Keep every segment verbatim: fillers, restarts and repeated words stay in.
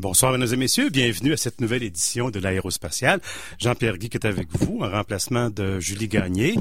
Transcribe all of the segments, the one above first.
Bonsoir, mesdames et messieurs. Bienvenue à cette nouvelle édition de l'Aérospatiale. Jean-Pierre Guy qui est avec vous en remplacement de Julie Gagné.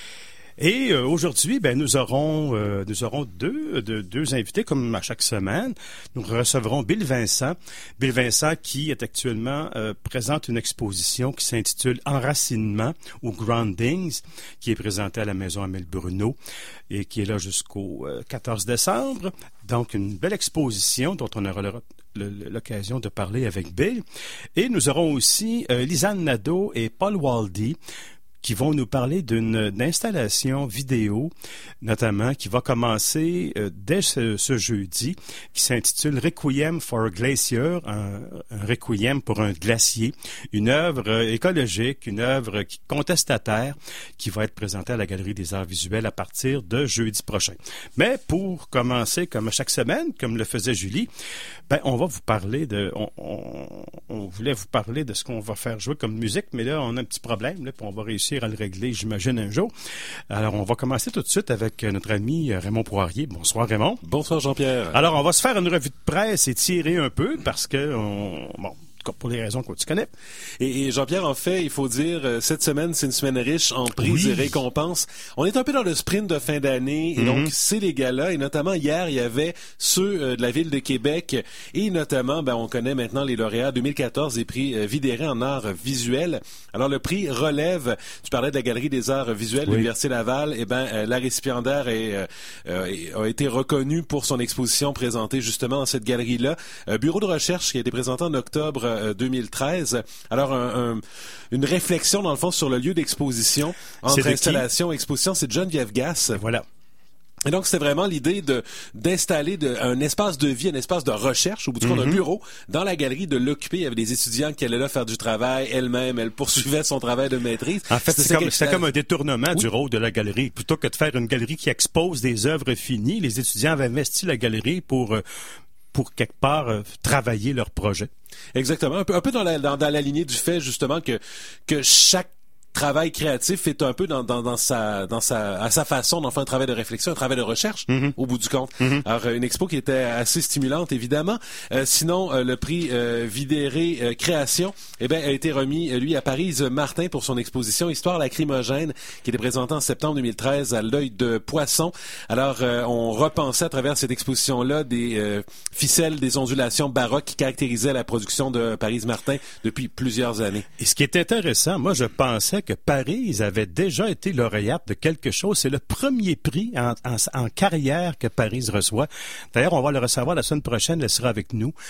Et euh, aujourd'hui, ben nous aurons euh, nous aurons deux, deux deux invités comme à chaque semaine. Nous recevrons Bill Vincent, Bill Vincent qui est actuellement euh, présente une exposition qui s'intitule Enracinement ou Groundings, qui est présentée à la Maison Amélie Bruno et qui est là jusqu'au euh, quatorze décembre. Donc une belle exposition dont on aura le, l'occasion de parler avec Bill. Et nous aurons aussi euh, Lisanne Nadeau et Paul Waldy qui vont nous parler d'une, d'une installation vidéo, notamment, qui va commencer euh, dès ce, ce jeudi, qui s'intitule Requiem for a Glacier, un, un requiem pour un glacier, une œuvre euh, écologique, une œuvre qui, contestataire, qui va être présentée à la Galerie des Arts Visuels à partir de jeudi prochain. Mais pour commencer, comme chaque semaine, comme le faisait Julie, ben on va vous parler de, on, on, on voulait vous parler de ce qu'on va faire jouer comme musique, mais là on a un petit problème, là, puis on va réussir à le régler, j'imagine, un jour. Alors, on va commencer tout de suite avec notre ami Raymond Poirier. Bonsoir, Raymond. Bonsoir, Jean-Pierre. Alors, on va se faire une revue de presse et tirer un peu parce que, on, bon, pour les raisons que tu connais. Et, et Jean-Pierre, en fait, il faut dire, euh, cette semaine, c'est une semaine riche en prix oui. et récompenses. On est un peu dans le sprint de fin d'année, et mm-hmm. donc c'est les galas, et notamment hier, il y avait ceux euh, de la Ville de Québec, et notamment, ben, on connaît maintenant les lauréats deux mille quatorze des prix euh, Vidéré en arts visuels. Alors, le prix relève, tu parlais de la Galerie des arts visuels de oui. l'Université Laval, et ben, euh, la récipiendaire est, euh, euh, a été reconnue pour son exposition présentée justement dans cette galerie-là. Euh, bureau de recherche qui a été présenté en octobre euh, deux mille treize. Alors, un, un, une réflexion, dans le fond, sur le lieu d'exposition entre installation et exposition, c'est de Geneviève Gass. Voilà. Et donc, c'est vraiment l'idée de d'installer de, un espace de vie, un espace de recherche, au bout du compte, mm-hmm. un bureau, dans la galerie, de l'occuper. Il y avait des étudiants qui allaient là faire du travail. Elle-même, elle poursuivait son travail de maîtrise. En fait, c'est, c'est, comme, c'est comme un détournement oui. du rôle de la galerie. Plutôt que de faire une galerie qui expose des œuvres finies, les étudiants avaient investi la galerie pour... Euh, pour quelque part euh, travailler leur projet. Exactement. Un peu, un peu dans, la, dans, dans la lignée du fait, justement, que, que chaque travail créatif est un peu dans, dans, dans sa, dans sa, à sa façon d'en faire un travail de réflexion, un travail de recherche, mm-hmm. au bout du compte. Mm-hmm. Alors, une expo qui était assez stimulante, évidemment. Euh, sinon, euh, le prix euh, Vidéré euh, Création, eh ben, a été remis, lui, à Parise Martin pour son exposition Histoire lacrymogène, qui était présentée en septembre deux mille treize à l'Œil de Poisson. Alors, euh, on repensait à travers cette exposition-là des euh, ficelles, des ondulations baroques qui caractérisaient la production de Parise Martin depuis plusieurs années. Et ce qui est intéressant, moi, je pensais que Parise avait déjà été lauréate de quelque chose. C'est le premier prix en, en, en carrière que Parise reçoit. D'ailleurs, on va le recevoir la semaine prochaine. Elle sera avec nous.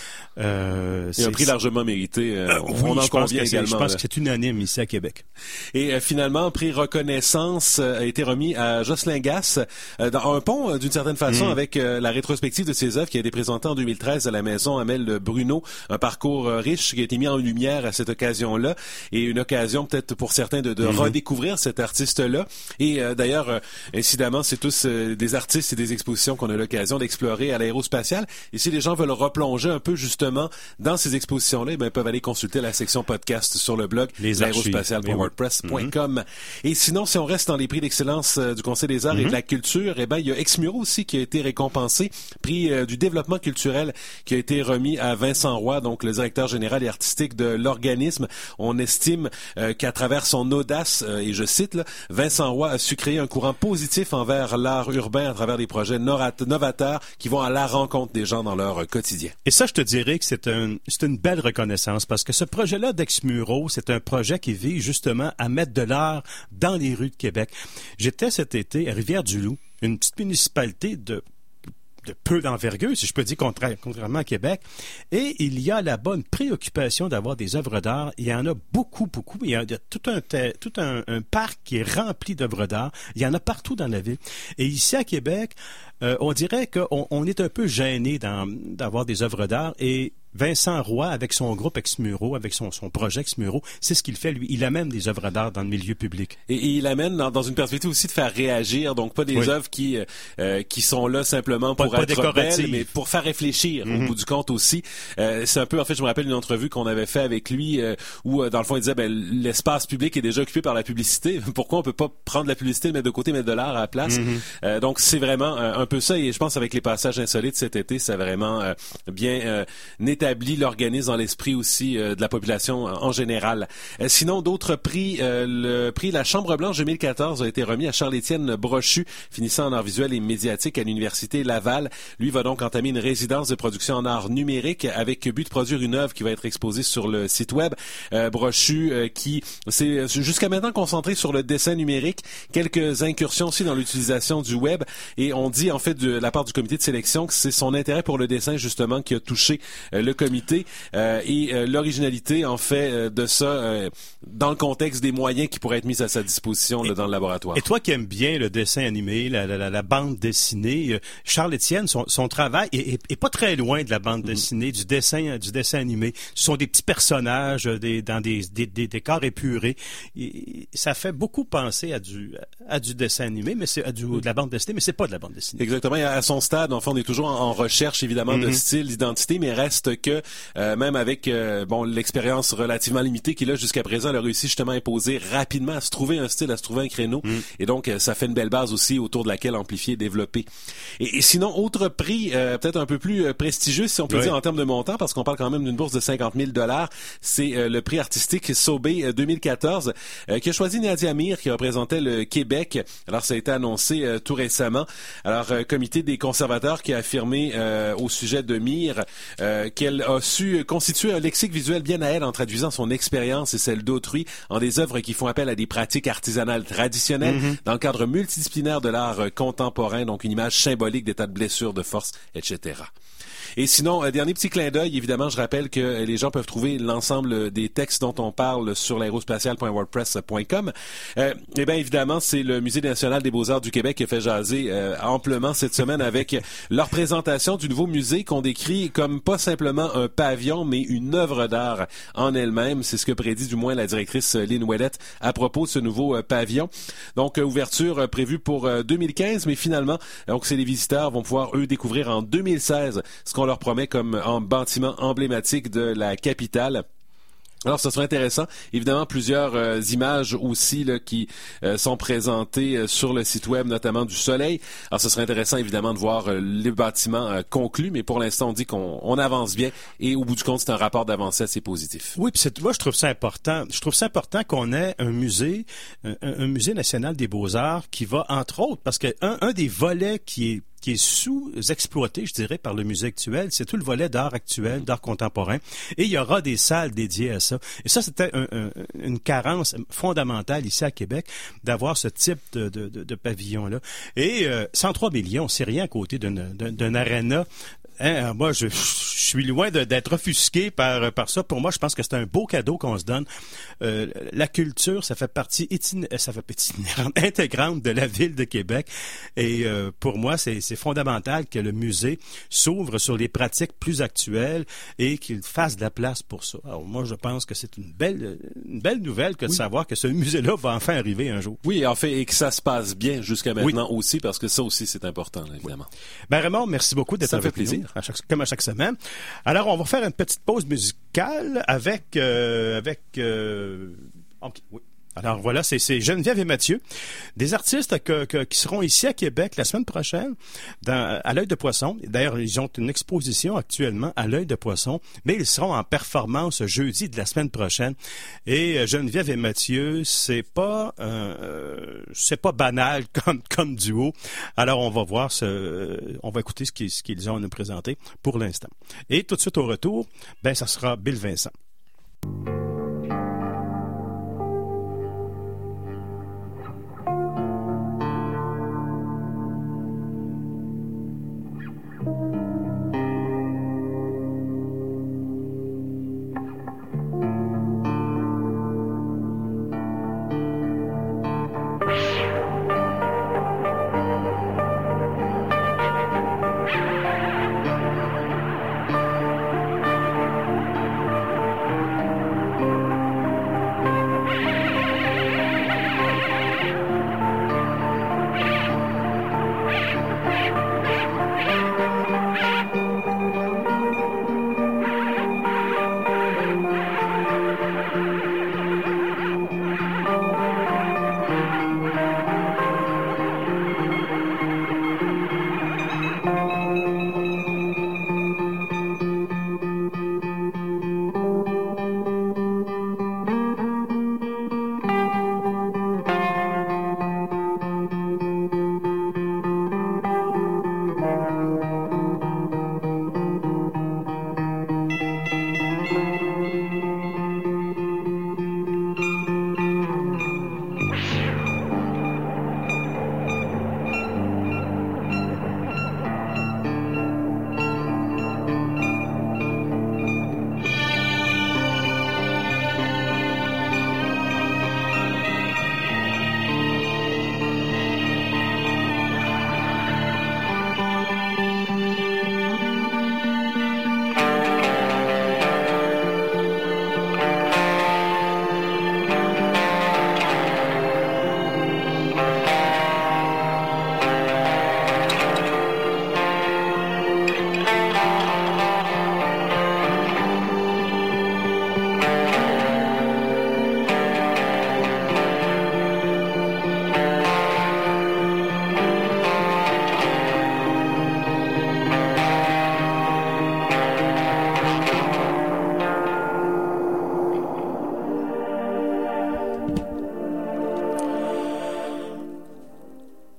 Euh, c'est un prix largement mérité. Euh, euh, on oui, en convient également. Je pense là. que c'est unanime ici à Québec. Et euh, finalement, prix reconnaissance euh, a été remis à Jocelyn Gass euh, dans un pont, euh, d'une certaine façon, mmh. avec euh, la rétrospective de ses œuvres qui a été présentée en deux mille treize à la Maison Amélie Bruno. Un parcours euh, riche qui a été mis en lumière à cette occasion-là. Et une occasion peut-être pour certains de, de mm-hmm. redécouvrir cet artiste-là. Et euh, d'ailleurs, euh, incidemment, c'est tous euh, des artistes et des expositions qu'on a l'occasion d'explorer à l'Aérospatiale. Et si les gens veulent replonger un peu justement dans ces expositions-là, eh bien, ils peuvent aller consulter la section podcast sur le blog l'aérospatiale point wordpress point com. Mm-hmm. Et sinon, si on reste dans les prix d'excellence euh, du Conseil des arts mm-hmm. et de la culture, eh bien, il y a Exmuro aussi qui a été récompensé, prix euh, du développement culturel qui a été remis à Vincent Roy, donc le directeur général et artistique de l'organisme. On estime euh, qu'à travers son audace, euh, et je cite, là, Vincent Roy a su créer un courant positif envers l'art urbain à travers des projets novateurs qui vont à la rencontre des gens dans leur quotidien. Et ça, je te dirais que c'est, un, c'est une belle reconnaissance parce que ce projet-là d'Exmuro, c'est un projet qui vise justement à mettre de l'art dans les rues de Québec. J'étais cet été à Rivière-du-Loup, une petite municipalité de de peu d'envergure, si je peux dire, contrairement à Québec. Et il y a là-bas une préoccupation d'avoir des œuvres d'art. Il y en a beaucoup, beaucoup. Il y a tout un, tout un, un parc qui est rempli d'œuvres d'art. Il y en a partout dans la ville. Et ici, à Québec, euh, on dirait qu'on on est un peu gêné dans, d'avoir des œuvres d'art. Et Vincent Roy, avec son groupe Exmuro, avec son, son projet Exmuro, c'est ce qu'il fait, lui. Il amène des œuvres d'art dans le milieu public. Et, et il amène dans, dans une perspective aussi de faire réagir, donc pas des oui. œuvres qui euh, qui sont là simplement pour pas, être pas belles, mais pour faire réfléchir mm-hmm. au bout du compte aussi. Euh, c'est un peu, en fait, je me rappelle une entrevue qu'on avait fait avec lui euh, où, euh, dans le fond, il disait, ben, l'espace public est déjà occupé par la publicité. Pourquoi on peut pas prendre la publicité, le mettre de côté, mettre de l'art à la place? Mm-hmm. Euh, donc, c'est vraiment euh, un peu ça. Et je pense avec les passages insolites cet été, ça a vraiment euh, bien euh, établi établit l'organisme dans l'esprit aussi euh, de la population en général. Euh, sinon, d'autres prix, euh, le prix La Chambre Blanche deux mille quatorze a été remis à Charles-Étienne Brochu, finissant en art visuel et médiatique à l'Université Laval. Lui va donc entamer une résidence de production en art numérique avec but de produire une œuvre qui va être exposée sur le site web. Euh, Brochu euh, qui s'est jusqu'à maintenant concentré sur le dessin numérique, quelques incursions aussi dans l'utilisation du web, et on dit en fait de la part du comité de sélection que c'est son intérêt pour le dessin justement qui a touché euh, le comité euh, et euh, l'originalité en fait euh, de ça euh, dans le contexte des moyens qui pourraient être mis à sa disposition là, dans le laboratoire. Et toi qui aimes bien le dessin animé, la, la, la bande dessinée, euh, Charles-Étienne, son, son travail est, est, est pas très loin de la bande dessinée, mmh. du dessin du dessin animé. Ce sont des petits personnages euh, des, dans des, des, des décors épurés. Et, ça fait beaucoup penser à du à du dessin animé, mais c'est à du de la bande dessinée, mais c'est pas de la bande dessinée. Exactement. À son stade, en fait, on est toujours en, en recherche évidemment mmh. de style, d'identité, mais reste que euh, même avec euh, bon l'expérience relativement limitée qu'il a jusqu'à présent, il a réussi justement à imposer rapidement, à se trouver un style, à se trouver un créneau, mmh. et donc ça fait une belle base aussi autour de laquelle amplifier, développer. Et, et sinon, autre prix euh, peut-être un peu plus euh, prestigieux, si on peut oui. dire en termes de montant, parce qu'on parle quand même d'une bourse de cinquante mille dollars, c'est euh, le prix artistique Sobey euh, deux mille quatorze, euh, qui a choisi Nadia Amir, qui représentait le Québec. Alors, ça a été annoncé euh, tout récemment. Alors, euh, comité des conservateurs qui a affirmé euh, au sujet de Mir euh, qu'elle a su constituer un lexique visuel bien à elle en traduisant son expérience et celle d'autrui en des œuvres qui font appel à des pratiques artisanales traditionnelles mm-hmm. dans le cadre multidisciplinaire de l'art euh, contemporain, donc une image symbolique d'état de blessure, de force, et cetera. Et sinon, euh, dernier petit clin d'œil, évidemment, je rappelle que euh, les gens peuvent trouver l'ensemble des textes dont on parle sur l'aérospatial point wordpress point com. Euh, et bien, évidemment, c'est le Musée national des beaux-arts du Québec qui a fait jaser euh, amplement cette semaine avec leur présentation du nouveau musée qu'on décrit comme pas simplement un pavillon, mais une œuvre d'art en elle-même. C'est ce que prédit du moins la directrice Lynn Ouellette à propos de ce nouveau euh, pavillon. Donc, euh, ouverture euh, prévue pour euh, deux mille quinze, mais finalement, donc c'est les visiteurs vont pouvoir, eux, découvrir en deux mille seize ce qu'on leur promet comme un bâtiment emblématique de la capitale. Alors, ce serait intéressant. Évidemment, plusieurs euh, images aussi là, qui euh, sont présentées euh, sur le site web, notamment du Soleil. Alors, ce serait intéressant, évidemment, de voir euh, les bâtiments euh, conclus, mais pour l'instant, on dit qu'on on avance bien et au bout du compte, c'est un rapport d'avancée assez positif. Oui, puis c'est, moi, je trouve ça important. Je trouve ça important qu'on ait un musée, un, un musée national des beaux-arts qui va, entre autres, parce que un, un des volets qui est qui est sous-exploité, je dirais, par le musée actuel, c'est tout le volet d'art actuel, d'art contemporain. Et il y aura des salles dédiées à ça. Et ça, c'était un, un, une carence fondamentale ici à Québec, d'avoir ce type de, de, de, de pavillon-là. Et euh, cent trois millions, c'est rien à côté d'un, d'un, d'un aréna. Hein, moi, je, je suis loin de, d'être offusqué par, par ça. Pour moi, je pense que c'est un beau cadeau qu'on se donne. Euh, la culture, ça fait partie itin... ça fait partie intégrante de la ville de Québec. Et euh, pour moi, c'est, c'est fondamental que le musée s'ouvre sur les pratiques plus actuelles et qu'il fasse de la place pour ça. Alors moi, je pense que c'est une belle, une belle nouvelle que de oui. savoir que ce musée-là va enfin arriver un jour. Oui, en fait, et que ça se passe bien jusqu'à maintenant oui. aussi, parce que ça aussi, c'est important, évidemment. Oui. Ben Raymond, merci beaucoup d'être ça avec fait plaisir. nous. À chaque, comme à chaque semaine. Alors, on va faire une petite pause musicale avec... Euh, avec euh... Okay, oui. Alors voilà, c'est, c'est Geneviève et Mathieu, des artistes que, que, qui seront ici à Québec la semaine prochaine dans, à l'Œil de Poisson. D'ailleurs, ils ont une exposition actuellement à l'Œil de Poisson, mais ils seront en performance jeudi de la semaine prochaine. Et Geneviève et Mathieu, c'est pas euh, c'est pas banal comme comme duo. Alors on va voir ce, on va écouter ce qu'ils, ce qu'ils ont à nous présenter pour l'instant. Et tout de suite au retour, ben ça sera Bill Vincent.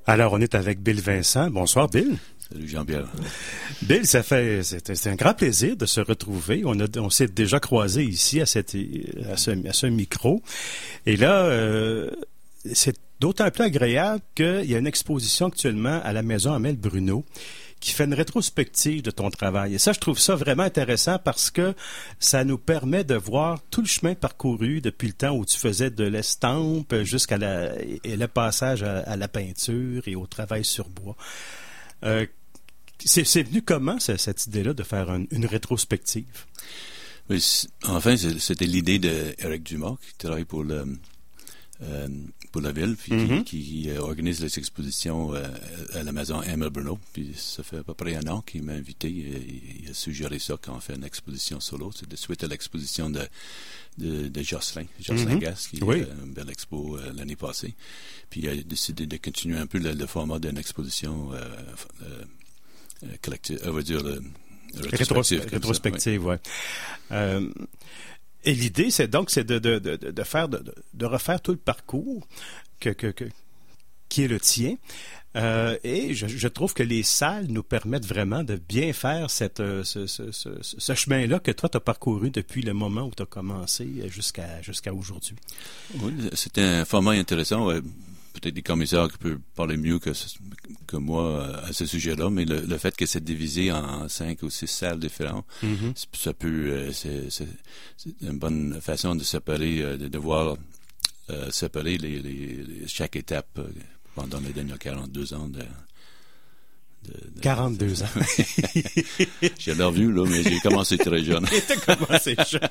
Alors, on est avec Bill Vincent. Bonsoir, Bill. Salut Jean-Pierre. Bill, ça fait, c'est, c'est un grand plaisir de se retrouver. On a, on s'est déjà croisés ici à cette, à ce, à ce micro. Et là, euh, c'est d'autant plus agréable qu'il y a une exposition actuellement à la Maison Amel Bruno qui fait une rétrospective de ton travail. Et ça, je trouve ça vraiment intéressant parce que ça nous permet de voir tout le chemin parcouru depuis le temps où tu faisais de l'estampe jusqu'à la, et le passage à, à la peinture et au travail sur bois. Euh, c'est, c'est venu comment, cette idée-là, de faire une, une rétrospective? Oui, enfin, c'était l'idée d'Éric Dumas, qui travaille pour le... Euh, pour la ville, puis mm-hmm. qui, qui euh, organise les expositions euh, à la maison Amel Bruno. Puis ça fait à peu près un an qu'il m'a invité. Et, il a suggéré ça quand on fait une exposition solo. C'est de suite à l'exposition de, de, de Jocelyn, Jocelyn mm-hmm. Gass, qui oui. a une belle expo euh, l'année passée. Puis il a décidé de continuer un peu le, le format d'une exposition euh, euh, collective, on va dire le, rétrospective. Rétrospective, oui. Ouais. Euh, Et l'idée, c'est donc c'est de, de, de, de faire de, de refaire tout le parcours que, que, que, qui est le tien. Euh, et je, je trouve que les salles nous permettent vraiment de bien faire cette, ce, ce, ce, ce chemin-là que toi, tu as parcouru depuis le moment où tu as commencé jusqu'à, jusqu'à aujourd'hui. Oui, c'est un format intéressant. Ouais. Peut-être des commissaires qui peuvent parler mieux que, que moi à ce sujet-là, mais le, le fait que c'est divisé en cinq ou six salles différentes, mm-hmm. ça peut, c'est, c'est, c'est une bonne façon de séparer, de devoir euh, séparer les, les, les, chaque étape pendant les derniers quarante-deux ans de... De, de, quarante-deux de, ans. J'ai l'air vieux, là, mais j'ai commencé très jeune. T'as commencé jeune.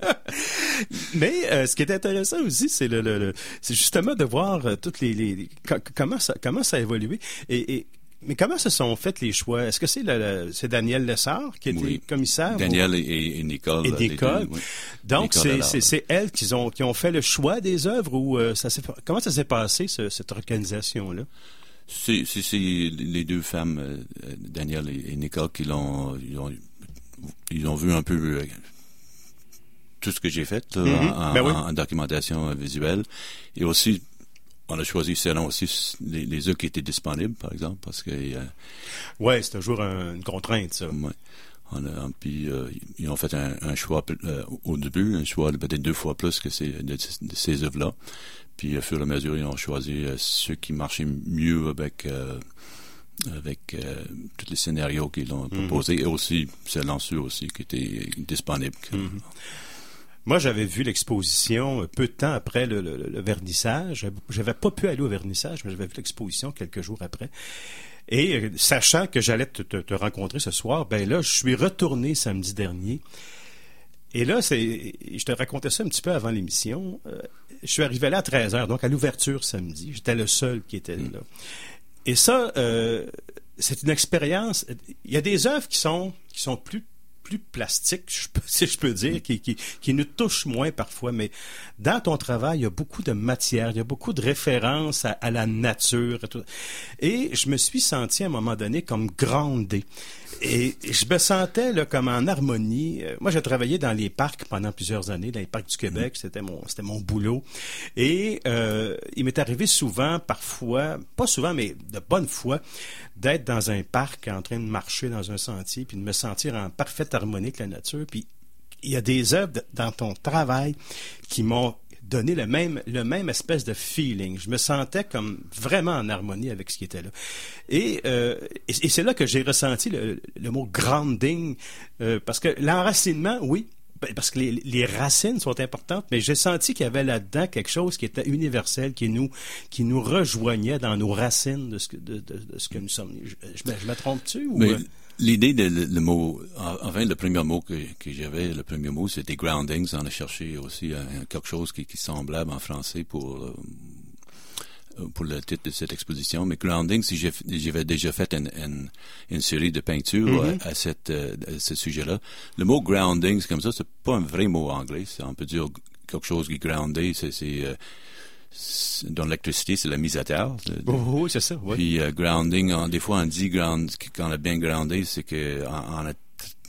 Mais euh, ce qui est intéressant aussi, c'est le, le, le c'est justement de voir euh, toutes les, les, les comment ça comment ça a évolué et, et mais comment se sont faits les choix? Est-ce que c'est le, le c'est Daniel Lessard qui était oui. commissaire? Daniel ou... et, et Nicole. Et Nicole. Deux, oui. Donc Nicole c'est, c'est c'est elles qui ont qui ont fait le choix des œuvres ou euh, ça s'est comment ça s'est passé ce, cette organisation là? C'est, c'est, c'est les deux femmes, euh, Daniel et, et Nicole, qui l'ont ils ont, ils ont vu un peu euh, tout ce que j'ai fait là, mm-hmm. en, ben oui. en, en documentation euh, visuelle. Et aussi, on a choisi selon aussi les, les œuvres qui étaient disponibles, par exemple, parce que... Euh, oui, c'est toujours un, une contrainte, ça. Ouais. On a, puis euh, ils ont fait un, un choix euh, au début, un choix peut-être deux fois plus que ces, de, de ces œuvres-là. Puis, au fur et à mesure, ils ont choisi euh, ceux qui marchaient mieux avec euh, avec euh, tous les scénarios qu'ils ont mm-hmm. proposés et aussi selon ceux aussi qui étaient disponibles. Mm-hmm. Moi, j'avais vu l'exposition peu de temps après le, le, le vernissage. J'avais pas pu aller au vernissage, mais j'avais vu l'exposition quelques jours après. Et euh, sachant que j'allais te, te, te rencontrer ce soir, ben là, je suis retourné samedi dernier. Et là, c'est, je te racontais ça un petit peu avant l'émission. Euh, je suis arrivé là à treize heures, donc à l'ouverture samedi. J'étais le seul qui était là. Et ça, euh, c'est une expérience. Il y a des œuvres qui sont qui sont plus plus plastiques, je peux, si je peux dire, qui, qui, qui nous touchent moins parfois, mais dans ton travail, il y a beaucoup de matière, il y a beaucoup de références à, à la nature. À tout. Et je me suis senti à un moment donné comme groundé. Et je me sentais là, comme en harmonie. Moi, j'ai travaillé dans les parcs pendant plusieurs années, dans les parcs du Québec. C'était mon, c'était mon boulot. Et euh, il m'est arrivé souvent, parfois, pas souvent, mais de bonne foi, d'être dans un parc en train de marcher dans un sentier puis de me sentir en parfaite harmonie avec la nature. Puis il y a des œuvres de, dans ton travail qui m'ont donné le même, le même espèce de feeling. Je me sentais comme vraiment en harmonie avec ce qui était là. Et, euh, et, et c'est là que j'ai ressenti le, le mot grounding, euh, parce que l'enracinement, oui, parce que les, les racines sont importantes, mais j'ai senti qu'il y avait là-dedans quelque chose qui était universel, qui nous, qui nous rejoignait dans nos racines de ce que, de, de, de ce que nous sommes. Je, je, me, je me trompe-tu? Ou... Mais l'idée de le, le mot, enfin, le premier mot que, que j'avais, le premier mot, c'était groundings. On a cherché aussi un, quelque chose qui, qui est semblable en français pour... Euh, pour le titre de cette exposition, mais grounding, si j'ai, j'avais déjà fait une, une, une série de peintures mm-hmm. à, à, cette, à ce sujet-là. Le mot grounding, c'est comme ça, c'est pas un vrai mot anglais. C'est, on peut dire quelque chose qui est groundé, c'est, c'est, euh, c'est dans l'électricité, c'est la mise à terre. Oh, oui, c'est ça, oui. Puis euh, grounding, on, des fois on dit ground, quand on est bien groundé, c'est que on, on est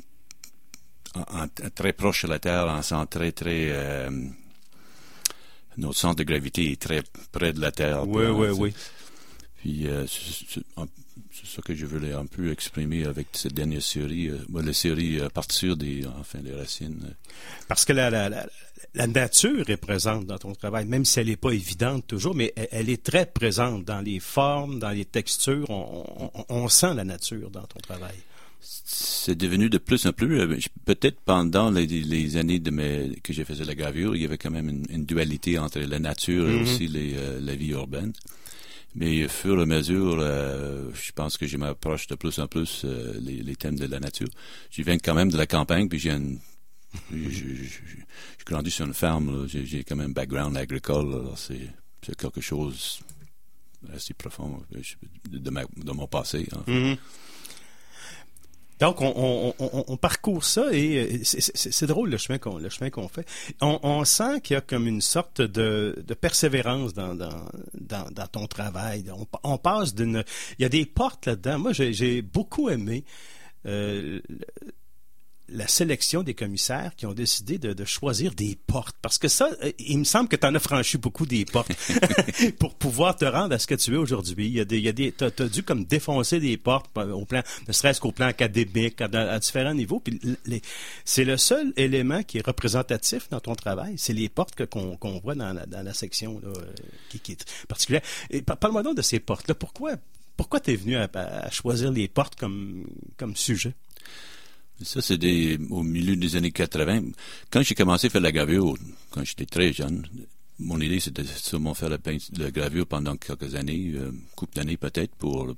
on, on, très proche de la terre, on sent très, très... Euh, notre centre de gravité est très près de la Terre. Oui, oui, oui. Puis euh, c'est, c'est, c'est ça que je voulais un peu exprimer avec cette dernière série, euh, la série à partir des, enfin, les racines. Parce que la, la, la, la nature est présente dans ton travail, même si elle n'est pas évidente toujours, mais elle, elle est très présente dans les formes, dans les textures. On, on, on sent la nature dans ton travail. C'est devenu de plus en plus, euh, peut-être pendant les, les années de mes, que j'ai fait la gravure, il y avait quand même une, une dualité entre la nature et mm-hmm. aussi les, euh, la vie urbaine. Mais au fur et à mesure, euh, je pense que je m'approche de plus en plus euh, les, les thèmes de la nature. Je viens quand même de la campagne, puis j'ai une, je, je, je, je grandis sur une ferme, là. J'ai, j'ai quand même un background agricole, là. C'est, c'est quelque chose assez profond de, de, ma, de mon passé. En fait. Mm-hmm. Donc, on, on, on, on parcourt ça et c'est, c'est, c'est drôle le chemin qu'on, le chemin qu'on fait. On, on sent qu'il y a comme une sorte de, de persévérance dans, dans, dans, dans ton travail. On, on passe d'une... Il y a des portes là-dedans. Moi, j'ai, j'ai beaucoup aimé euh, la sélection des commissaires qui ont décidé de, de choisir des portes. Parce que ça, il me semble que tu en as franchi beaucoup des portes pour pouvoir te rendre à ce que tu es aujourd'hui. Il y a des, il y a des, t'as, t'as dû comme défoncer des portes au plan, ne serait-ce qu'au plan académique, à, à différents niveaux. Puis les, c'est le seul élément qui est représentatif dans ton travail. C'est les portes que, qu'on, qu'on voit dans la, dans la section là, qui, qui est particulière. Et parle-moi donc de ces portes-là. Pourquoi, pourquoi t'es venu à, à choisir les portes comme, comme sujet? Ça, c'est des, au milieu des années quatre-vingts. Quand j'ai commencé à faire la gravure, quand j'étais très jeune, mon idée, c'était sûrement faire la, peint- la gravure pendant quelques années, euh, couple d'années peut-être, pour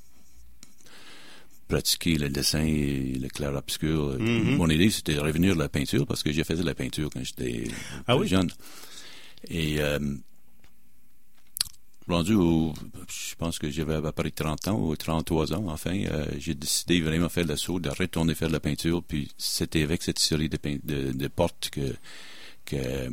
pratiquer le dessin et le clair-obscur. Mm-hmm. Mon idée, c'était de revenir à la peinture, parce que j'ai fait de la peinture quand j'étais ah oui? jeune. Et euh, rendu au, je pense que j'avais à peu près trente ans ou trente-trois ans, enfin, euh, j'ai décidé vraiment de faire le saut, de retourner faire de la peinture, puis c'était avec cette série de, peint- de, de portes que, que euh,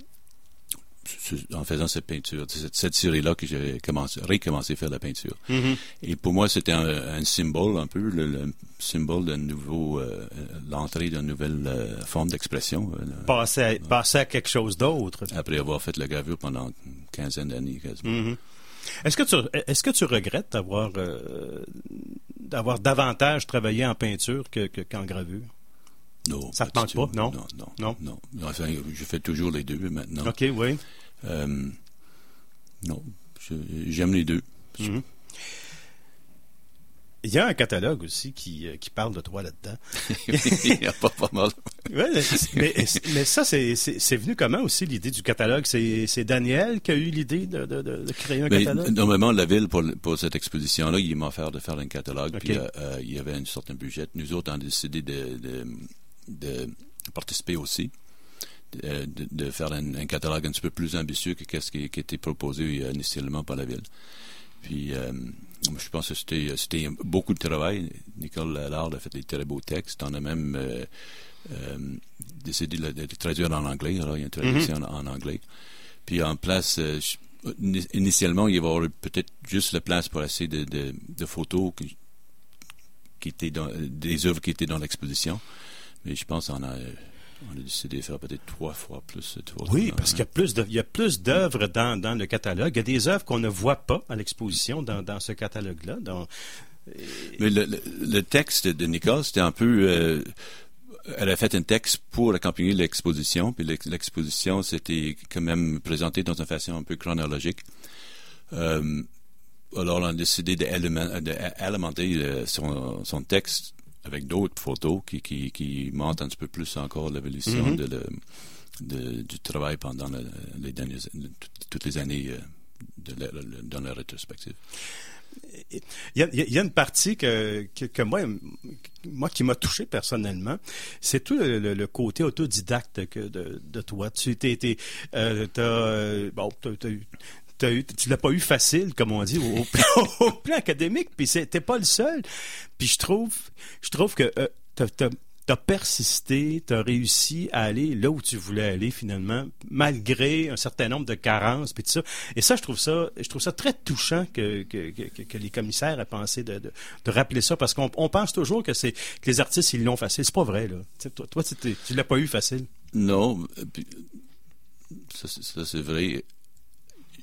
en faisant cette peinture, cette, cette série-là que j'ai commencé, recommencé à faire de la peinture. Mm-hmm. Et pour moi, c'était un, un symbole, un peu, le, le symbole d'un nouveau, euh, l'entrée d'une nouvelle euh, forme d'expression. Euh, passer, à, euh, passer à quelque chose d'autre. Après avoir fait la gravure pendant une quinzaine d'années, quasiment. Mm-hmm. Est-ce que tu, est-ce que tu regrettes d'avoir, euh, d'avoir davantage travaillé en peinture que, que, qu'en gravure? Non. Ça ne te manque pas, non? Non, non. Non. non. Enfin, je fais toujours les deux maintenant. OK, oui. Euh, non, je, j'aime les deux. Mm-hmm. Il y a un catalogue aussi qui, qui parle de toi là-dedans. Il y a pas pas mal. Ouais, mais, mais ça, c'est, c'est, c'est venu comment aussi, l'idée du catalogue? C'est, c'est Daniel qui a eu l'idée de, de, de créer un mais, catalogue? Normalement, la ville, pour, pour cette exposition-là, il m'a offert de faire un catalogue. Okay. Puis euh, il y avait un certain budget. Nous autres, on a décidé de, de, de participer aussi. De, de faire un, un catalogue un petit peu plus ambitieux que ce qui, qui était proposé initialement par la ville. Puis, euh, je pense que c'était, c'était beaucoup de travail. Nicole Allard a fait des très beaux textes. On a même euh, euh, décidé de, de traduire en anglais. Alors, il y a une traduction mm-hmm. en, en anglais. Puis, en place, euh, initialement, il y avait peut-être juste la place pour essayer de, de, de photos qui, qui étaient dans, des œuvres qui étaient dans l'exposition. Mais je pense qu'on a... On a décidé de faire peut-être trois fois plus. Trois oui, ans, parce hein. qu'il y a plus, de, il y a plus d'œuvres dans, dans le catalogue. Il y a des œuvres qu'on ne voit pas à l'exposition dans, dans ce catalogue-là. Donc, mais le, le, le texte de Nicole, c'était un peu... Euh, elle a fait un texte pour accompagner l'exposition, puis l'exposition, c'était quand même présenté dans une façon un peu chronologique. Euh, alors, on a décidé d'alimenter son, son texte avec d'autres photos qui, qui, qui montrent un petit peu plus encore l'évolution mm-hmm. de, le, de, du travail pendant le, les dernières, toutes les années de la, dans la rétrospective. Il y a, il y a une partie que, que, que moi, moi qui m'a touché personnellement, c'est tout le, le, le côté autodidacte que de, de toi. Tu t'es, t'es, euh, t'as, bon, t'as, t'as eu T'as eu, tu l'as pas eu facile, comme on dit, au, au, plan, au plan académique, puis t'es pas le seul. Puis je trouve, je trouve que euh, t'as, t'as, t'as persisté, t'as réussi à aller là où tu voulais aller finalement, malgré un certain nombre de carences, puis tout ça. Et ça, je trouve ça, je trouve ça très touchant que que, que, que les commissaires aient pensé de, de, de rappeler ça, parce qu'on on pense toujours que c'est que les artistes ils l'ont facile. C'est pas vrai là. T'sais, toi, toi, tu, tu l'as pas eu facile. Non, puis, ça, ça c'est vrai.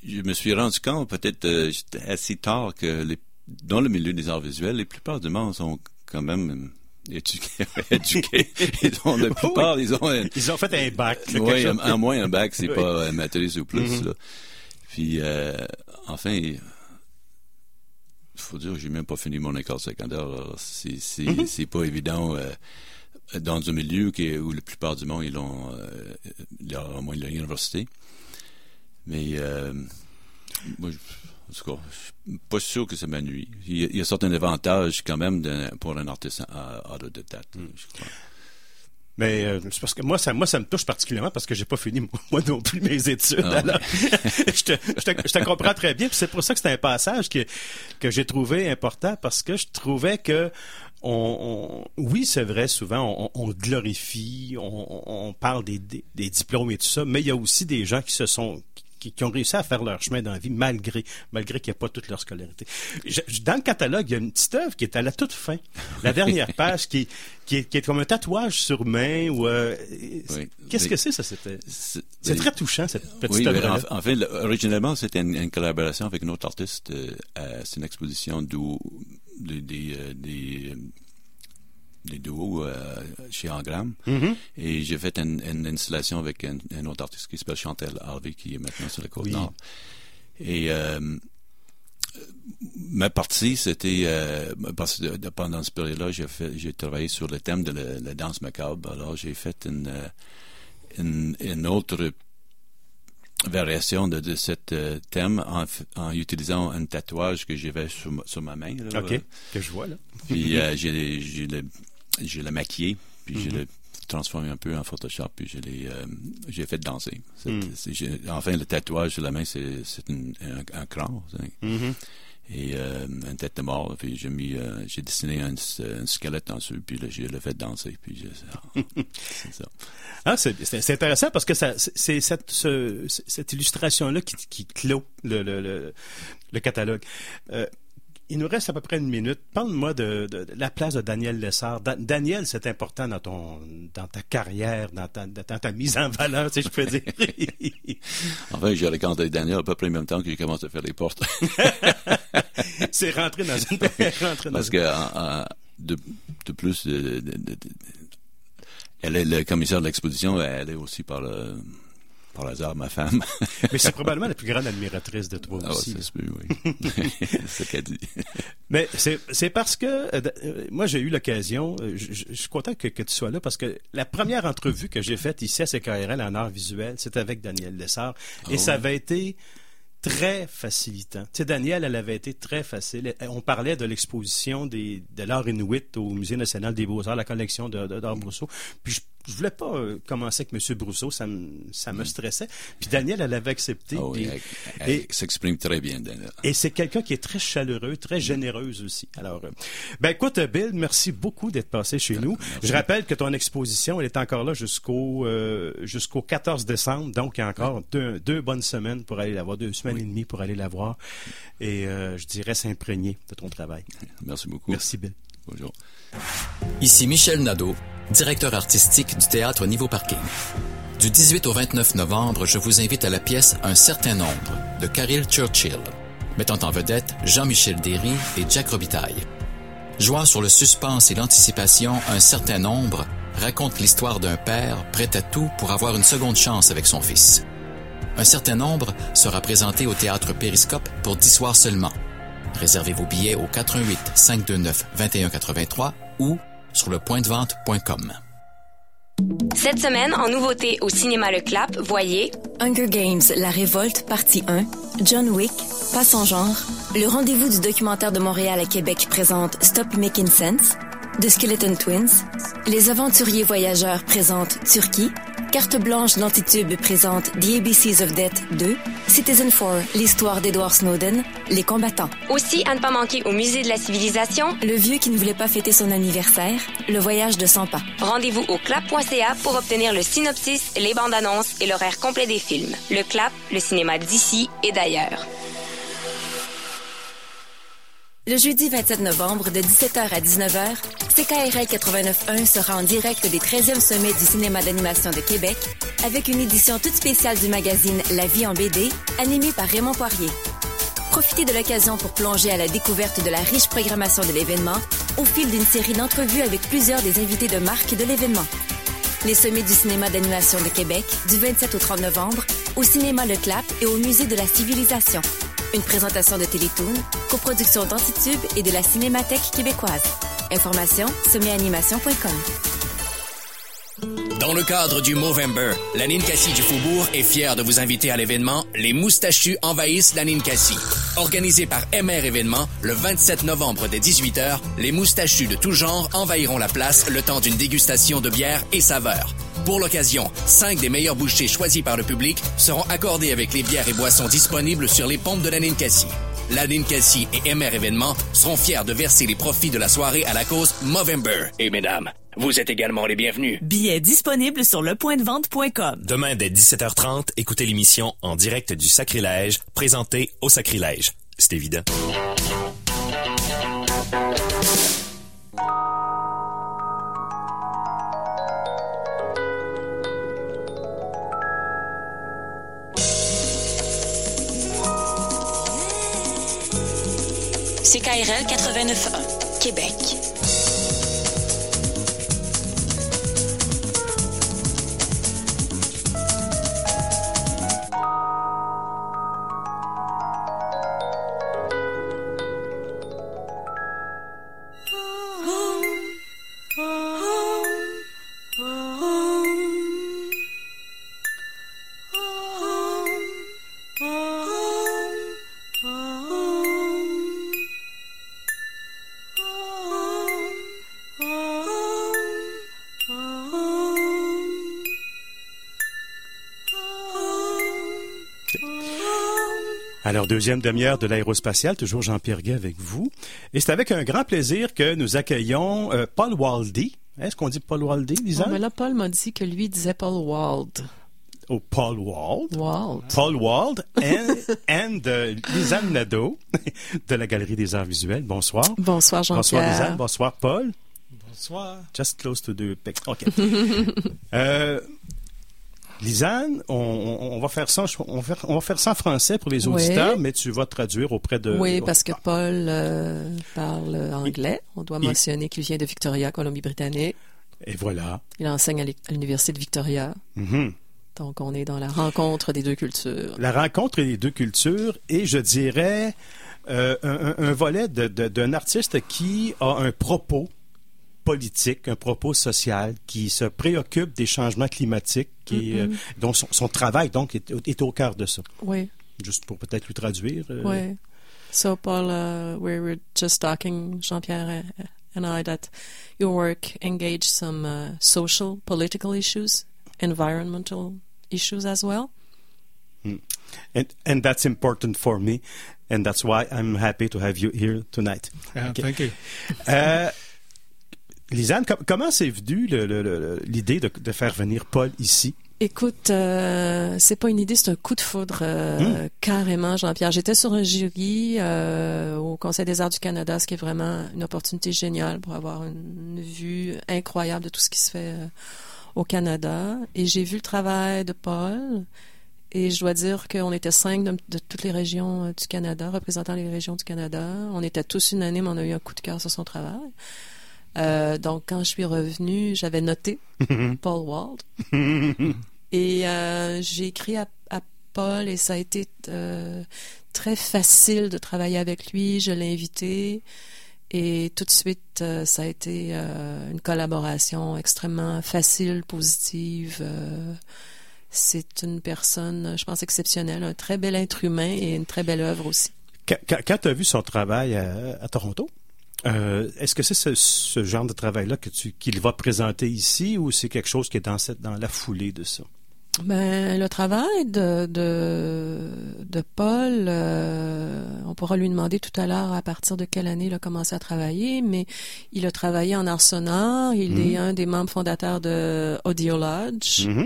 je me suis rendu compte, peut-être euh, assez tard, que les, dans le milieu des arts visuels, la plupart du monde sont quand même éduqués. éduqués. Ils ont, la plupart, oui. ils ont... Un, ils ont fait un bac. Oui, en moins un bac, c'est oui. pas un maîtrise ou plus. Mm-hmm. Là. Puis, euh, enfin, il faut dire que j'ai même pas fini mon école secondaire. Alors c'est, c'est, mm-hmm. c'est pas évident euh, dans un milieu qui, où la plupart du monde, ils ont, euh, ils ont au moins l'université. Mais, euh, moi, je, en tout cas, je suis pas sûr que ça m'ennuie. Il y a, il y a certains avantages quand même de, pour un artiste autodidacte, mm. je crois. Mais euh, c'est parce que moi ça, moi, ça me touche particulièrement parce que j'ai pas fini, moi non plus, mes études. Ah, alors, oui. je, te, je, te, je te comprends très bien. Puis c'est pour ça que c'est un passage que, que j'ai trouvé important parce que je trouvais que On, on, oui, c'est vrai, souvent, on, on glorifie, on, on parle des, des, des diplômes et tout ça, mais il y a aussi des gens qui se sont, qui, qui ont réussi à faire leur chemin dans la vie, malgré, malgré qu'il n'y ait pas toute leur scolarité. Je, dans le catalogue, il y a une petite œuvre qui est à la toute fin, la dernière page, qui, qui, est, qui est comme un tatouage sur main, ou euh, oui, qu'est-ce mais, que c'est, ça? C'était, c'est, c'est très touchant, cette petite oui, œuvre-là. En, en fait, originellement, c'était une, une collaboration avec un autre artiste, euh, c'est une exposition d'où des, des, des, des duos euh, chez Engram. Mm-hmm. Et j'ai fait une, une installation avec un, un autre artiste qui s'appelle Chantal Harvey, qui est maintenant sur la Côte-Nord. Oui. Et euh, ma partie, c'était... Euh, parce que pendant ce période-là, j'ai, fait, j'ai travaillé sur le thème de la, la danse macabre. Alors, j'ai fait une, une, une autre variation de, de ce euh, thème en, en utilisant un tatouage que j'avais sur ma, sur ma main. Là, OK, euh, que je vois, là. Puis euh, j'ai, j'ai, le, j'ai le maquillé, puis mm-hmm. j'ai le transformé un peu en Photoshop, puis je l'ai, euh, j'ai fait danser. C'est, mm. c'est, j'ai, enfin, le tatouage sur la main, c'est, c'est une, un, un crâne. Mm-hmm. Et euh, une tête de mort, puis j'ai mis, euh, j'ai dessiné un, un squelette dessus, puis là, j'ai le fait danser, puis j'ai, c'est ça. Ah, c'est, c'est, c'est intéressant parce que ça, c'est, c'est cette, ce, cette illustration-là qui, qui clôt le, le, le, le catalogue. Euh, il nous reste à peu près une minute. Parle-moi de, de, de la place de Daniel Lessard. Da- Daniel, c'est important dans ton, dans ta carrière, dans ta, dans ta mise en valeur, si je peux dire. Enfin, j'ai rencontré Daniel à peu près en même temps que j'ai commencé à faire les portes. C'est rentré dans une... rentré dans Parce une... que en, en, de, de plus, de, de, de, de, elle est le commissaire de l'exposition, elle est aussi par le... Par hasard, ma femme. Mais c'est probablement la plus grande admiratrice de toi ah, aussi. Ah, ça se peut, oui. C'est ce qu'elle dit. Mais c'est, c'est parce que euh, moi, j'ai eu l'occasion, je, je, je suis content que, que tu sois là, parce que la première entrevue que j'ai faite ici à C K R L en art visuel, c'était avec Daniel Lessard. Et oh, ça avait été très facilitant. Tu sais, Daniel, elle avait été très facile. On parlait de l'exposition des, de l'art inuit au Musée national des beaux-arts, la collection de, de, d'art Brousseau. Puis je Je voulais pas euh, commencer avec M. Brousseau, ça me, ça me stressait. Puis Daniel, elle avait accepté. Oh, puis, elle, elle et, s'exprime très bien, Daniel. Et c'est quelqu'un qui est très chaleureux, très généreuse aussi. Alors, euh, ben écoute, Bill, merci beaucoup d'être passé chez nous. Merci. Je rappelle que ton exposition, elle est encore là jusqu'au euh, jusqu'au quatorze décembre, donc il y a encore oui. deux, deux bonnes semaines pour aller la voir, deux semaines oui. et demie pour aller la voir. Et euh, je dirais s'imprégner de ton travail. Merci beaucoup. Merci, Bill. Bonjour. Ici Michel Nadeau, directeur artistique du Théâtre Niveau Parking. Du dix-huit au vingt-neuf novembre, je vous invite à la pièce Un certain nombre de Caril Churchill, mettant en vedette Jean-Michel Derry et Jack Robitaille. Jouant sur le suspense et l'anticipation, Un certain nombre raconte l'histoire d'un père prêt à tout pour avoir une seconde chance avec son fils. Un certain nombre sera présenté au Théâtre Périscope pour dix soirs seulement. Réservez vos billets au quatre un huit, cinq deux neuf, deux un huit trois ou sur le point de vente point com. Cette semaine, en nouveauté au cinéma Le Clap, voyez Hunger Games, La Révolte, partie un, John Wick, Pas sans genre, le rendez-vous du documentaire de Montréal à Québec présente Stop Making Sense, The Skeleton Twins, Les Aventuriers Voyageurs présentent Turquie, Carte blanche d'Antitube présente The A B Cs of Death deux, Citizen four, l'histoire d'Edward Snowden, Les Combattants. Aussi, à ne pas manquer au Musée de la Civilisation, Le vieux qui ne voulait pas fêter son anniversaire, Le voyage de cent pas. Rendez-vous au clap point c a pour obtenir le synopsis, les bandes annonces et l'horaire complet des films. Le Clap, le cinéma d'ici et d'ailleurs. Le jeudi vingt-sept novembre, de dix-sept heures à dix-neuf heures, C K R L quatre-vingt-neuf point un sera en direct des treizième sommets du cinéma d'animation de Québec avec une édition toute spéciale du magazine La Vie en B D, animée par Raymond Poirier. Profitez de l'occasion pour plonger à la découverte de la riche programmation de l'événement au fil d'une série d'entrevues avec plusieurs des invités de marque de l'événement. Les sommets du cinéma d'animation de Québec, du vingt-sept au trente novembre, au cinéma Le Clap et au Musée de la Civilisation. Une présentation de Télétoon, coproduction d'Antitube et de la Cinémathèque québécoise. Information, sommetanimation point com. Dans le cadre du Movember, la Ninkasi du Faubourg est fière de vous inviter à l'événement Les Moustachus envahissent la Ninkasi. Organisé par M R Événements, le vingt-sept novembre dès dix-huit heures, les moustachus de tout genre envahiront la place le temps d'une dégustation de bières et saveurs. Pour l'occasion, cinq des meilleurs bouchées choisis par le public seront accordés avec les bières et boissons disponibles sur les pompes de la Ninkasi. La Ninkasi et M R Événements seront fiers de verser les profits de la soirée à la cause Movember. Et mesdames, vous êtes également les bienvenus. Billets disponibles sur le point de vente point com. Demain dès dix-sept heures trente, écoutez l'émission En direct du Sacrilège, présentée au Sacrilège. C'est évident. C K R L quatre-vingt-neuf point un, Québec. Alors, deuxième demi-heure de l'aérospatiale, toujours Jean-Pierre Guay avec vous. Et c'est avec un grand plaisir que nous accueillons euh, Paul Waldie. Est-ce qu'on dit Paul Waldie, Lisanne? Oh, mais là, Paul m'a dit que lui disait Paul Wald. Oh, Paul Wald. Wald. Paul Wald and, and uh, Lisanne Nadeau de la Galerie des Arts Visuels. Bonsoir. Bonsoir, Jean-Pierre. Bonsoir, Lisanne. Bonsoir, Paul. Bonsoir. Just close to the pic. OK. euh, Lisanne, on, on, on va faire ça, on va faire, on va faire ça en français pour les auditeurs, oui. Mais tu vas traduire auprès de... Oui, parce que Paul euh, parle anglais. On doit mentionner qu'il vient de Victoria, Colombie-Britannique. Et voilà. Il enseigne à l'Université de Victoria. Mm-hmm. Donc, on est dans la rencontre des deux cultures. La rencontre des deux cultures et, je dirais, euh, un, un volet de, de, d'un artiste qui a un propos politique, un propos social, qui se préoccupe des changements climatiques, qui, mm-hmm. euh, dont son, son travail donc est, est au cœur de ça. Oui. Juste pour peut-être lui traduire. Euh... Oui. So, Paul, uh, we were just talking, Jean-Pierre and I, that your work engaged some uh, social, political issues, environmental issues as well. Mm. And, and that's important for me, and that's why I'm happy to have you here tonight. Yeah, okay. Thank you. uh, Lisanne, com- comment c'est venu le, le, le, l'idée de, de faire venir Paul ici? Écoute, euh, c'est pas une idée, c'est un coup de foudre, euh, mmh. carrément, Jean-Pierre. J'étais sur un jury euh, au Conseil des arts du Canada, ce qui est vraiment une opportunité géniale pour avoir une, une vue incroyable de tout ce qui se fait euh, au Canada. Et j'ai vu le travail de Paul. Et je dois dire qu'on était cinq de, de toutes les régions euh, du Canada, représentant les régions du Canada. On était tous unanimes, on a eu un coup de cœur sur son travail. Euh, donc, quand je suis revenue, j'avais noté Paul Wald. Et euh, j'ai écrit à, à Paul et ça a été euh, très facile de travailler avec lui. Je l'ai invité et tout de suite, euh, ça a été euh, une collaboration extrêmement facile, positive. Euh, c'est une personne, je pense, exceptionnelle, un très bel être humain et une très belle œuvre aussi. Quand, quand tu as vu son travail à, à Toronto, Euh, est-ce que c'est ce, ce genre de travail-là que tu, qu'il va présenter ici ou c'est quelque chose qui est dans, cette, dans la foulée de ça? Ben, le travail de, de, de Paul, euh, on pourra lui demander tout à l'heure à partir de quelle année il a commencé à travailler, mais il a travaillé en art sonore, il mmh. est un des membres fondateurs de Audio Lodge. Mmh.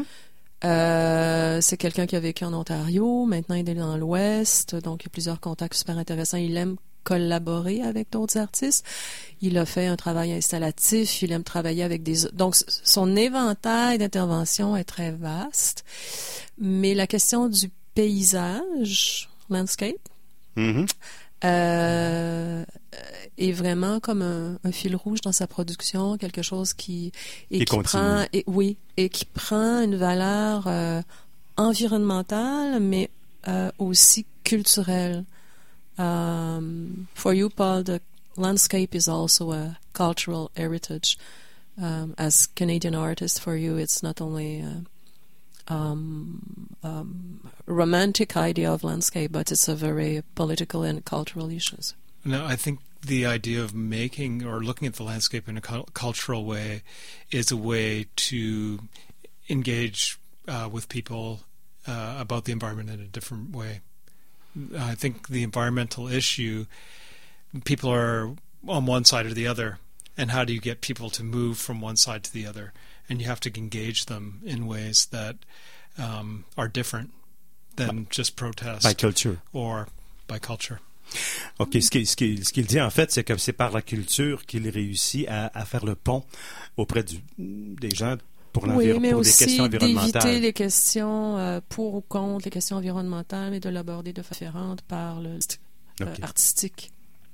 Euh, c'est quelqu'un qui a vécu en Ontario, maintenant il est dans l'Ouest, donc il y a plusieurs contacts super intéressants. Il aime collaborer avec d'autres artistes. Il a fait un travail installatif, il aime travailler avec des... Donc, son éventail d'intervention est très vaste. Mais la question du paysage, landscape, Mm-hmm. euh, est vraiment comme un, un fil rouge dans sa production, quelque chose qui... Et, et qui continue. prend, et, oui, et qui prend une valeur euh, environnementale, mais euh, aussi culturelle. Um, for you, Paul, the landscape is also a cultural heritage. Um, as Canadian artist, for you, it's not only a um, um, romantic idea of landscape, but it's a very political and cultural issues. No, I think the idea of making or looking at the landscape in a cu- cultural way is a way to engage uh, with people uh, about the environment in a different way. I think the environmental issue, people are on one side or the other, and how do you get people to move from one side to the other? And you have to engage them in ways that um, are different than just protest. By culture. Or by culture. OK. Ce qu'il, ce qu'il, ce qu'il dit, en fait, c'est que c'est par la culture qu'il réussit à, à faire le pont auprès du, des gens pour, oui, mais pour aussi les questions environnementales. d'éviter les questions euh, pour ou contre les questions environnementales et de l'aborder de façon différente par le euh, okay. artistique.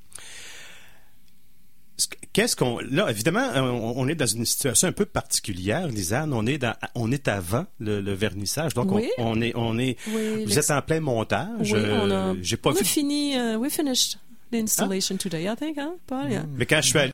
Qu'est-ce qu'on... Là, évidemment, on, on est dans une situation un peu particulière, Lisanne. On est dans, on est avant le, le vernissage, donc oui. on, on est, on est. Oui, vous êtes en plein montage. Oui, on a. J'ai pas on vu. a fini. Uh, we finished the installation ah? today, I think, hein, Paul. Yeah. Mais quand je suis allé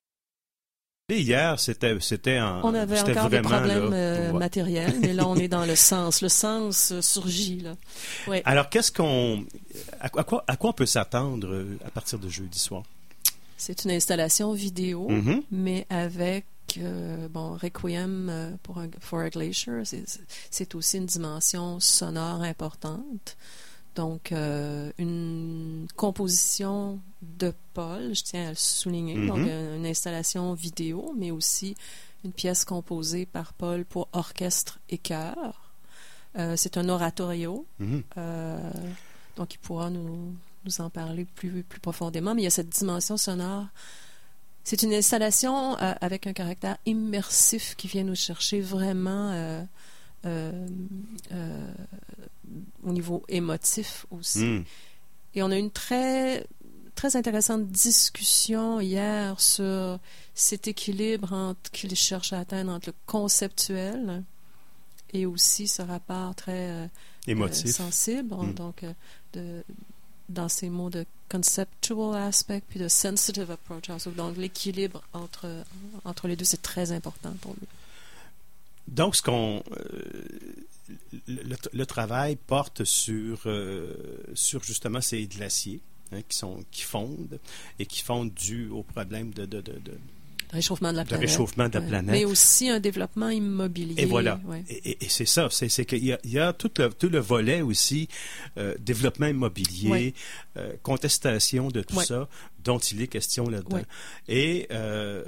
hier, c'était, c'était en. On avait c'était encore des problèmes là, euh, ouais. matériels, mais là, on est dans le sens. Le sens euh, surgit là. Ouais. Alors, qu'est-ce qu'on, à quoi, à quoi on peut s'attendre à partir de jeudi soir? C'est une installation vidéo, mm-hmm. mais avec euh, bon Requiem euh, pour un, for a Glacier, c'est, c'est aussi une dimension sonore importante. Donc, euh, une composition de Paul, je tiens à le souligner, mm-hmm. donc une installation vidéo, mais aussi une pièce composée par Paul pour orchestre et chœur. Euh, c'est un oratorio, mm-hmm. euh, donc il pourra nous... nous en parler plus, plus profondément, mais il y a cette dimension sonore. C'est une installation euh, avec un caractère immersif qui vient nous chercher vraiment euh, euh, euh, au niveau émotif aussi. Mm. Et on a eu une très, très intéressante discussion hier sur cet équilibre entre, qu'il cherche à atteindre entre le conceptuel et aussi ce rapport très euh, émotif, euh, sensible. Mm. Donc, euh, de dans ces mots de conceptual aspect puis de sensitive approach. Also, donc, l'équilibre entre, entre les deux, c'est très important pour lui. Donc, ce qu'on... Euh, le, le travail porte sur, euh, sur justement ces glaciers hein, qui, sont, qui fondent et qui fondent dû au problème de... de, de, de réchauffement de la de planète. réchauffement de la ouais. planète. Mais aussi un développement immobilier. Et voilà. Ouais. Et, et, et c'est ça. C'est, c'est qu'il y a, il y a tout, le, tout le volet aussi, euh, développement immobilier, ouais. euh, contestation de tout ouais. ça, dont il est question là-dedans. Ouais. Et euh,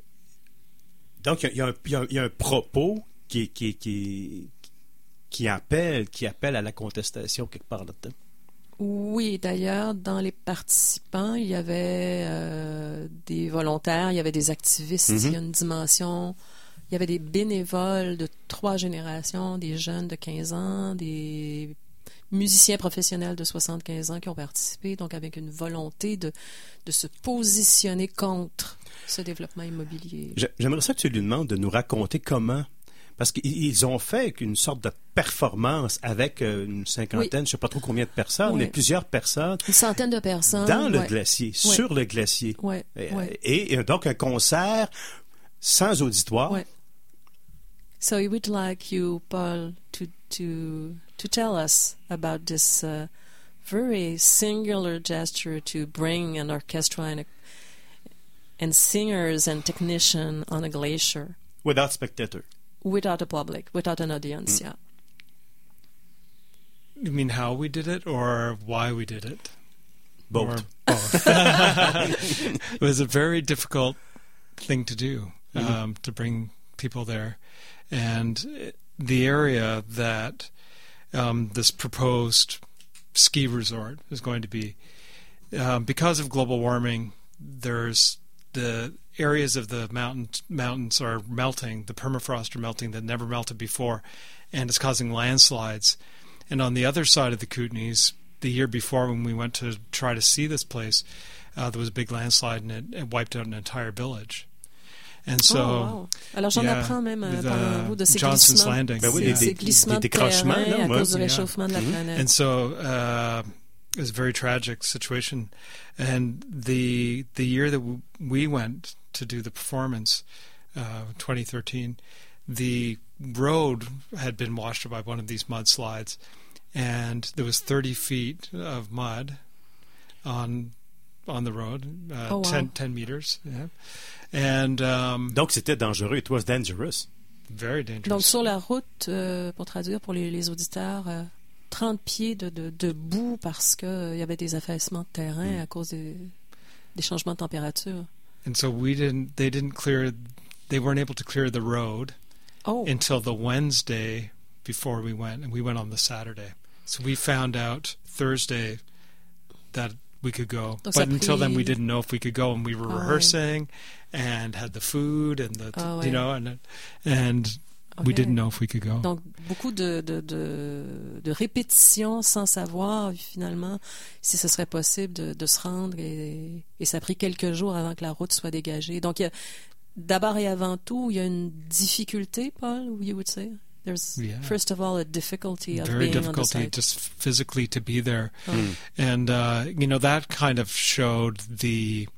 donc, il y, a, il, y a un, il y a un propos qui, qui, qui, qui, appelle, qui appelle à la contestation quelque part là-dedans. Oui, d'ailleurs, dans les participants, il y avait euh, des volontaires, il y avait des activistes, mm-hmm. il y a une dimension, il y avait des bénévoles de trois générations, des jeunes de quinze ans, des musiciens professionnels de soixante-quinze ans qui ont participé, donc avec une volonté de, de se positionner contre ce développement immobilier. J'aimerais ça que tu lui demandes de nous raconter comment. Parce qu'ils ont fait une sorte de performance avec une cinquantaine, oui. je ne sais pas trop combien de personnes, oui. mais plusieurs personnes. Une centaine de personnes. Dans le ouais. glacier, ouais. sur le glacier. Ouais. Et, ouais. et, et donc un concert sans auditoire. Ouais. So I would like you, Paul, to, to, to tell us about this uh, very singular gesture to bring an orchestra and, a, and singers and technicians on a glacier. Without spectator. Without a public, without an audience, mm. yeah. You mean how we did it or why we did it? Both. Or both. It was a very difficult thing to do, mm-hmm. um, to bring people there. And the area that um, this proposed ski resort is going to be uh, because of global warming, there's the areas of the mountain mountains are melting. The permafrost are melting that never melted before, and it's causing landslides. And on the other side of the Kootenays, the year before when we went to try to see this place, uh, there was a big landslide and it, it wiped out an entire village. And so, oh, wow. Alors j'en yeah, apprends même with, pendant un uh, bout de ces Johnson's glissements, Landing. Ben oui, yeah. ces glissements de terrain à cause du réchauffement de la planète. And so uh, it was a very tragic situation. And the the year that w- we went to do the performance, uh, twenty thirteen, the road had been washed by one of these mudslides, and there was thirty feet of mud on on the road, uh, oh, wow. ten, ten meters. Yeah. And um, donc c'était dangereux. It was dangerous. Very dangerous. Donc sur la route, euh, pour traduire pour les, les auditeurs, euh, trente pieds de, de, de boue parce que euh, il y avait des affaissements de terrain mm. à cause des, des changements de température. And so we didn't. They didn't clear. They weren't able to clear the road oh. until the Wednesday before we went, and we went on the Saturday. So we found out Thursday that we could go, Donc but pris... until then we didn't know if we could go, and we were oh, rehearsing ouais. and had the food and the oh, you ouais. know and and okay. we didn't know if we could go. Donc beaucoup de de de, de répétitions sans savoir finalement si ce serait possible de, de se rendre et, et ça a pris quelques jours avant que la route soit dégagée. Donc il y a, d'abord et avant tout il y a une difficulté, Paul, you would say. There's yeah. first of all a difficulty of very being difficulty on the site. just physically to be there, oh. mm. and uh, you know that kind of showed the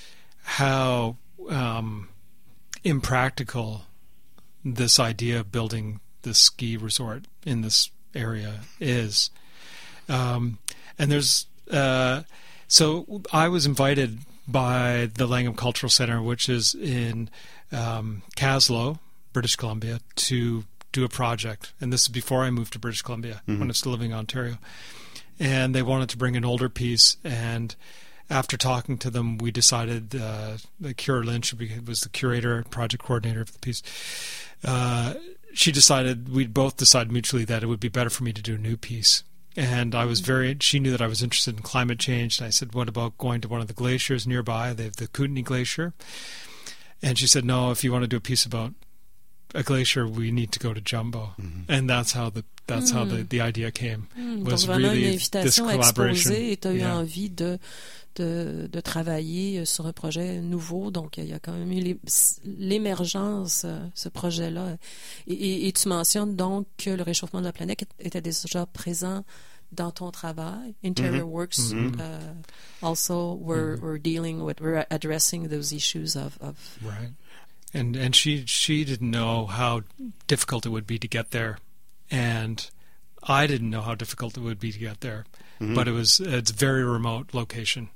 how um, impractical this idea of building this ski resort in this area is. Um, and there's uh, so I was invited by the Langham Cultural Center, which is in um, Caslow, British Columbia, to do a project, and this is before I moved to British Columbia, mm-hmm. when I was still living in Ontario. And they wanted to bring an older piece, and after talking to them, we decided uh, that Kira Lynch was the curator, project coordinator of the piece. Uh, she decided, we'd both decided mutually that it would be better for me to do a new piece. And I was very, she knew that I was interested in climate change, and I said, what about going to one of the glaciers nearby? They have the Kootenay Glacier. And she said, no, if you want to do a piece about a glacier, we need to go to Jumbo, mm-hmm. and that's how the that's mm. how the, the idea came. Mm. Was Donc vraiment really une invitation this à exposer, et tu as eu yeah. envie de, de de travailler sur un projet nouveau. Donc il y a quand même eu les, l'émergence, ce projet-là. Et, et, et tu mentionnes donc que le réchauffement de la planète était déjà présent dans ton travail. Interior mm-hmm. Works mm-hmm. Uh, also were mm-hmm. were dealing with, were addressing those issues of of. Right. And and she she didn't know how difficult it would be to get there, and I didn't know how difficult it would be to get there. Mm-hmm. But it was it's a very remote location.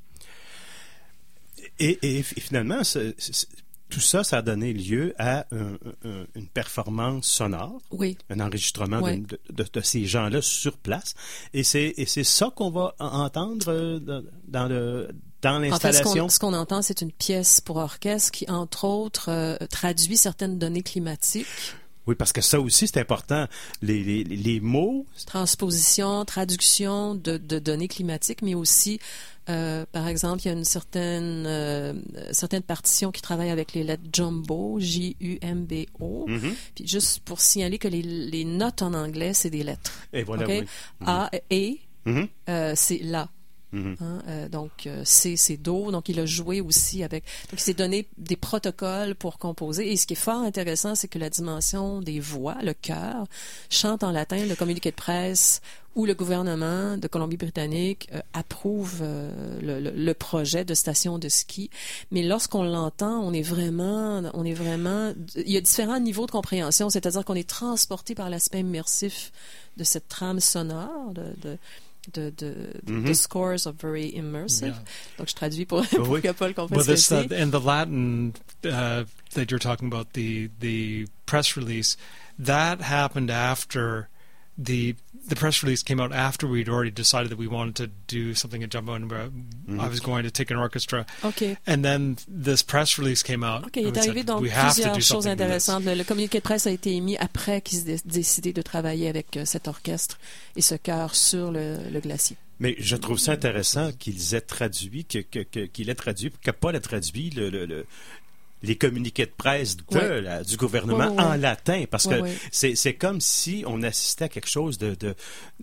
Et, et, et finalement, c'est, c'est, tout ça, ça a donné lieu à un, un, une performance sonore, oui. un enregistrement oui. de, de, de ces gens-là sur place. Et c'est, et c'est ça qu'on va entendre dans le dans l'installation. En fait, ce qu'on, ce qu'on entend, c'est une pièce pour orchestre qui, entre autres, euh, traduit certaines données climatiques. Oui, parce que ça aussi, c'est important. Les, les, les mots... Transposition, traduction de, de données climatiques, mais aussi, euh, par exemple, il y a une certaine, euh, certaine partition qui travaille avec les lettres Jumbo, J U M B O. Mm-hmm. Puis juste pour signaler que les, les notes en anglais, c'est des lettres. Et voilà, okay? oui. Mm-hmm. A, et, mm-hmm. euh, c'est la. Mm-hmm. Hein, euh, donc euh, C c'est do, donc il a joué aussi avec, donc il s'est donné des protocoles pour composer, et ce qui est fort intéressant, c'est que la dimension des voix, le chœur chante en latin, le communiqué de presse où le gouvernement de Colombie-Britannique euh, approuve euh, le, le, le projet de station de ski, mais lorsqu'on l'entend, on est vraiment on est vraiment il y a différents niveaux de compréhension, c'est-à-dire qu'on est transporté par l'aspect immersif de cette trame sonore de, de The, the, mm-hmm. the scores are very immersive. Yeah. Donc je traduis pour, pour oui. que Paul comprenne well, ce que c'est. And the Latin uh, that you're talking about, the the press release, that happened after the the press release came out after we'd already decided that we wanted to do something at Jumbo, and mm-hmm. I was going to take an orchestra. Okay. And then this press release came out. OK, il est arrivé donc plusieurs choses intéressantes. Le, le communiqué de presse a été émis après qu'ils aient décidé de travailler avec euh, cet orchestre et ce chœur sur le, le glacier. Mais je trouve ça intéressant qu'ils aient traduit, que, que, que, qu'il ait traduit, que Paul ait traduit le, le, le les communiqués de presse de, ouais. la, du gouvernement ouais, ouais. en latin, parce ouais, que ouais. c'est c'est comme si on assistait à quelque chose de de,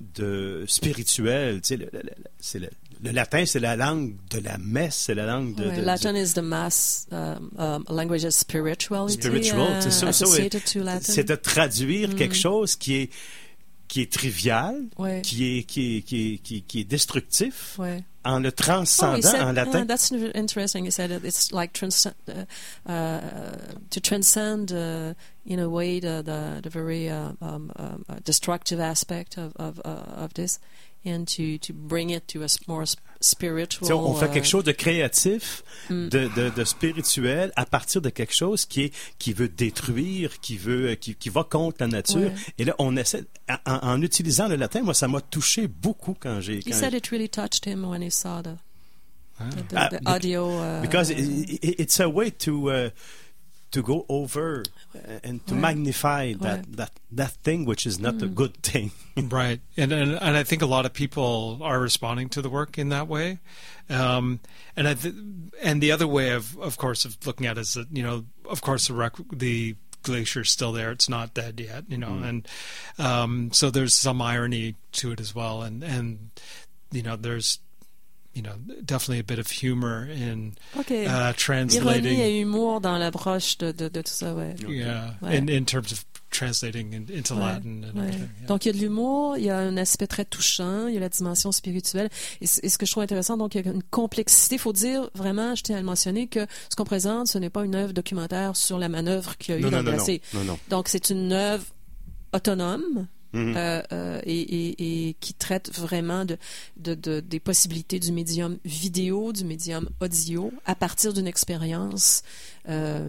de spirituel. Tu sais, le, le, le, c'est le, le latin, c'est la langue de la messe, c'est la langue de... Ouais, de Latin de, is the mass um, um, language of spirituality. Spiritual, uh, c'est ça. Associated to Latin. C'est de traduire mm. quelque chose qui est qui est trivial, ouais. qui est qui est qui est qui est, qui est destructif. Ouais. En le transcendant oh, said, en latin. Uh, that's interesting. He said it's like trans- uh, uh, to transcend uh, in a way the the, the very uh, um, um, destructive aspect of of, uh, of this, and to to bring it to a more spiritual. T'sais, on fait quelque uh, chose de créatif, mm. de, de de spirituel à partir de quelque chose qui est qui veut détruire, qui veut qui qui va contre la nature. Ouais. Et là, on essaie en, en utilisant le latin. Moi, ça m'a touché beaucoup quand j'ai. He said it really touched him when he saw the ah. the, the, the uh, audio. Uh, because it, it, it's a way to. Uh, to go over and to ouais. magnify that, ouais. that that thing which is not mm. a good thing. Right. And, and and I think a lot of people are responding to the work in that way. Um, and I th- and the other way of of course of looking at it is that, you know, of course the rec- the glacier's still there, it's not dead yet, you know. Mm. And um, so there's some irony to it as well, and and you know, there's you know, definitely a bit of humor in okay. uh, translating. Ironie et humour dans l'approche de, de, de tout ça, ouais. Yeah, ouais. In, in terms of translating in, into ouais. Latin and ouais. everything. Yeah. Donc, il y a de l'humour, il y a un aspect très touchant, il y a la dimension spirituelle. Et, et ce que je trouve intéressant, donc, il y a une complexité. Il faut dire, vraiment, je tiens à le mentionner, que ce qu'on présente, ce n'est pas une œuvre documentaire sur la manœuvre qu'il y a eu non, dans non, le glacé. Non, non, non. Donc, c'est une œuvre autonome. Mm-hmm. Euh, euh, et, et, et qui traite vraiment de, de, de, des possibilités du médium vidéo, du médium audio, à partir d'une expérience euh,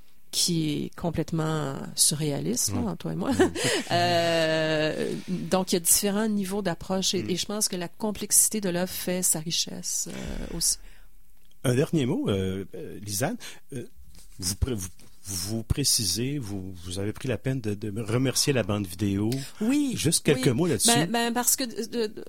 qui est complètement surréaliste, mm. là, toi et moi. Mm. euh, donc, il y a différents niveaux d'approche et, mm. et je pense que la complexité de l'œuvre fait sa richesse euh, aussi. Un dernier mot, euh, Lisanne. Euh, vous, vous Vous précisez, vous, vous avez pris la peine de, de remercier la bande vidéo. Oui. Juste quelques oui. mots là-dessus. Ben, ben parce que de, de,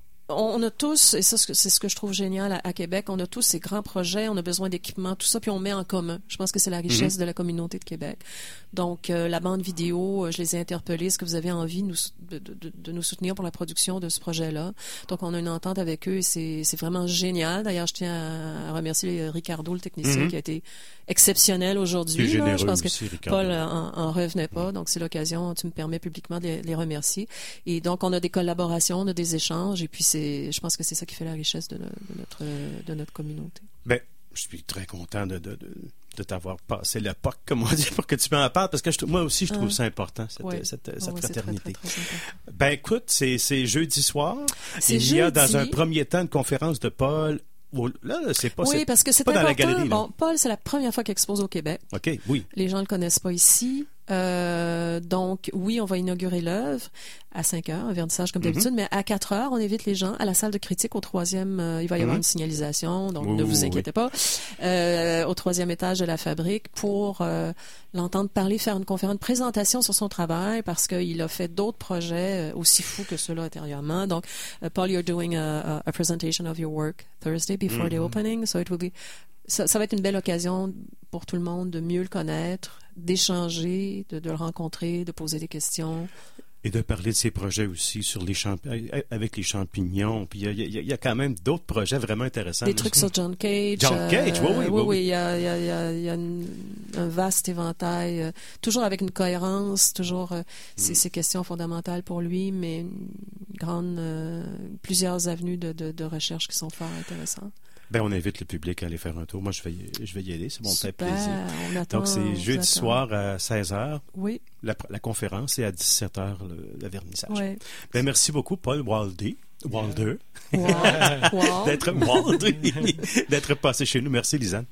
on a tous, et ça c'est ce que je trouve génial à, à Québec, on a tous ces grands projets, on a besoin d'équipements, tout ça, puis on met en commun. Je pense que c'est la richesse mm-hmm. de la communauté de Québec. Donc, euh, la bande vidéo, je les ai interpellés. Est-ce que vous avez envie de nous, de, de, de nous soutenir pour la production de ce projet-là? Donc, on a une entente avec eux et c'est, c'est vraiment génial. D'ailleurs, je tiens à, à remercier Ricardo, le technicien, mm-hmm. qui a été exceptionnel aujourd'hui. C'est généreux je pense que aussi, Ricardo. Paul en, en revenait pas. Donc, c'est l'occasion, tu me permets publiquement de les, les remercier. Et donc, on a des collaborations, on a des échanges et puis c'est, je pense que c'est ça qui fait la richesse de, de, notre, de notre communauté. Ben, je suis très content de, de, de, de t'avoir passé le P O C, comme on dit, pour que tu m'en parles, parce que je, moi aussi, je trouve ah. ça important, cette, ouais. cette, cette, oh, cette ouais, fraternité. Très, très, très ben, écoute, c'est, c'est jeudi soir. C'est Il jeudi. y a, dans un premier temps, une conférence de Paul. Là, c'est pas, oui, c'est, parce que c'est pas important. dans la galerie. Bon, Paul, c'est la première fois qu'il expose au Québec. OK, oui. Les gens le connaissent pas ici. Euh, donc, oui, on va inaugurer l'œuvre à cinq heures, un vernissage comme d'habitude, mm-hmm. mais à quatre heures, on invite les gens à la salle de critique au troisième. Euh, il va y avoir mm-hmm. une signalisation, donc Ouh, ne vous inquiétez oui. pas. Euh, au troisième étage de la fabrique pour euh, l'entendre parler, faire une conférence, une présentation sur son travail, parce qu'il a fait d'autres projets aussi fous que ceux-là antérieurement. Donc, uh, Paul, you're doing a, a presentation of your work Thursday before mm-hmm. the opening, so it will be. Ça, ça va être une belle occasion pour tout le monde de mieux le connaître, d'échanger, de, de le rencontrer, de poser des questions. Et de parler de ses projets aussi sur les champ... avec les champignons. Puis il y, y, y a quand même d'autres projets vraiment intéressants. Des là. Trucs sur John Cage. John Cage, euh, oui, oui, oui. Oui, oui, il y a, y a, y a, y a une, un vaste éventail, euh, toujours avec une cohérence, toujours euh, mm. ces, ces questions fondamentales pour lui, mais une grande, euh, plusieurs avenues de, de, de recherche qui sont fort intéressantes. Ben, on invite le public à aller faire un tour. Moi, je vais y, je vais y aller. C'est mon Super, plaisir. On attend, donc, c'est jeudi attend. soir à seize heures. Oui. La, la conférence et à dix-sept heures le, le vernissage. Oui. Ben, merci beaucoup, Paul Waldy. Walder. Wow. Wow. d'être Waldy. d'être passé chez nous. Merci, Lisanne.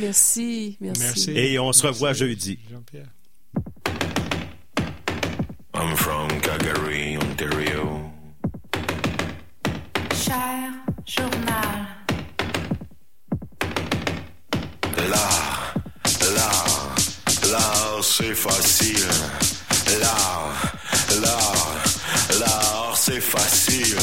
Merci. Merci. Et on se revoit merci, jeudi. Jean-Pierre. I'm from Calgary, Ontario. Cher journal. L'art, l'art, l'art c'est facile. L'art, l'art, l'art c'est facile.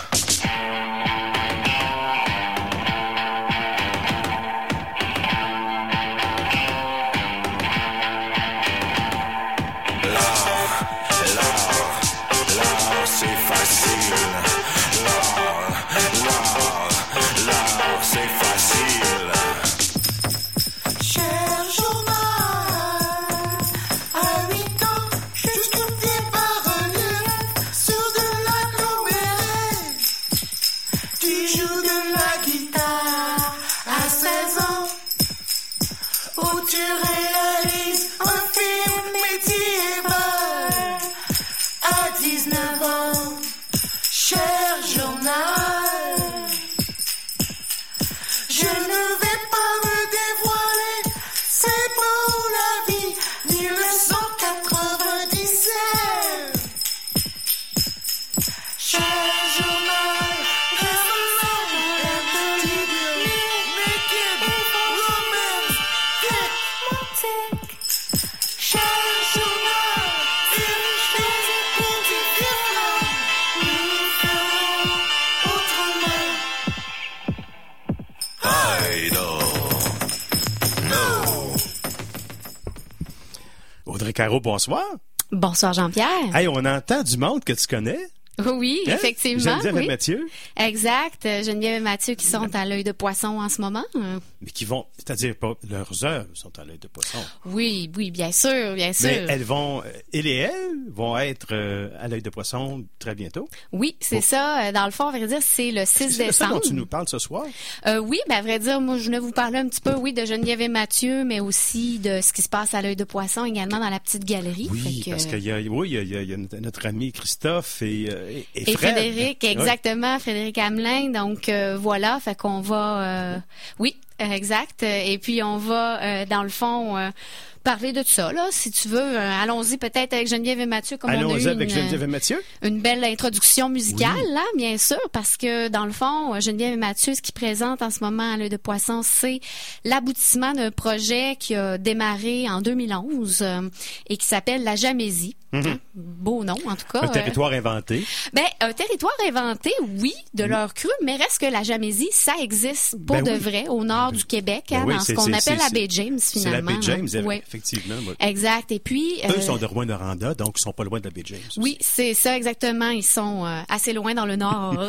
Caro, bonsoir. Bonsoir, Jean-Pierre. Hey, on entend du monde que tu connais. Oui, hein? Effectivement. Geneviève oui. et Mathieu. Exact. Geneviève et Mathieu qui sont à l'œil de poisson en ce moment. Mais qui vont, c'est-à-dire pas leurs œuvres sont à l'œil de poisson. Oui, oui, bien sûr, bien sûr. Mais elles vont, elle et elles vont être euh, à l'œil de poisson très bientôt. Oui, c'est oh. ça. Dans le fond, à vrai dire, c'est le six c'est décembre. C'est ça dont tu nous parles ce soir? Euh, oui, ben à vrai dire, moi, je voulais vous parler un petit peu, oui, de Geneviève et Mathieu, mais aussi de ce qui se passe à l'œil de poisson également dans la petite galerie. Oui, que... parce qu'il y a, oui, il y a, il y a notre ami Christophe et, et, et, et Fred. Frédéric, exactement, ouais. Frédéric Hamelin. Donc euh, voilà, fait qu'on va, euh, oui, exact. Et puis on va, euh, dans le fond, euh, parler de ça, là, si tu veux. Euh, allons-y peut-être avec Geneviève et Mathieu, comme allons-y on a eu avec une, Geneviève et Mathieu. Une belle introduction musicale, oui. là, bien sûr, parce que dans le fond, Geneviève et Mathieu, ce qu'ils présentent en ce moment à l'œil de poisson, c'est l'aboutissement d'un projet qui a démarré en deux mille onze euh, et qui s'appelle La Jamésie. Mm-hmm. Beau nom, en tout cas. Un territoire euh, inventé. Ben, un territoire inventé, oui, de mm. leur cru, mais reste que la Jamésie, ça existe pour ben de oui. vrai au nord du Québec, ben hein, oui, dans ce qu'on appelle la baie James, finalement. C'est la baie James, hein. oui. Effectivement. Oui. Exact. Et puis... Eux euh, sont de Rouyn-Noranda, donc ils sont pas loin de la baie James. Aussi. Oui, c'est ça, exactement. Ils sont euh, assez loin dans le nord.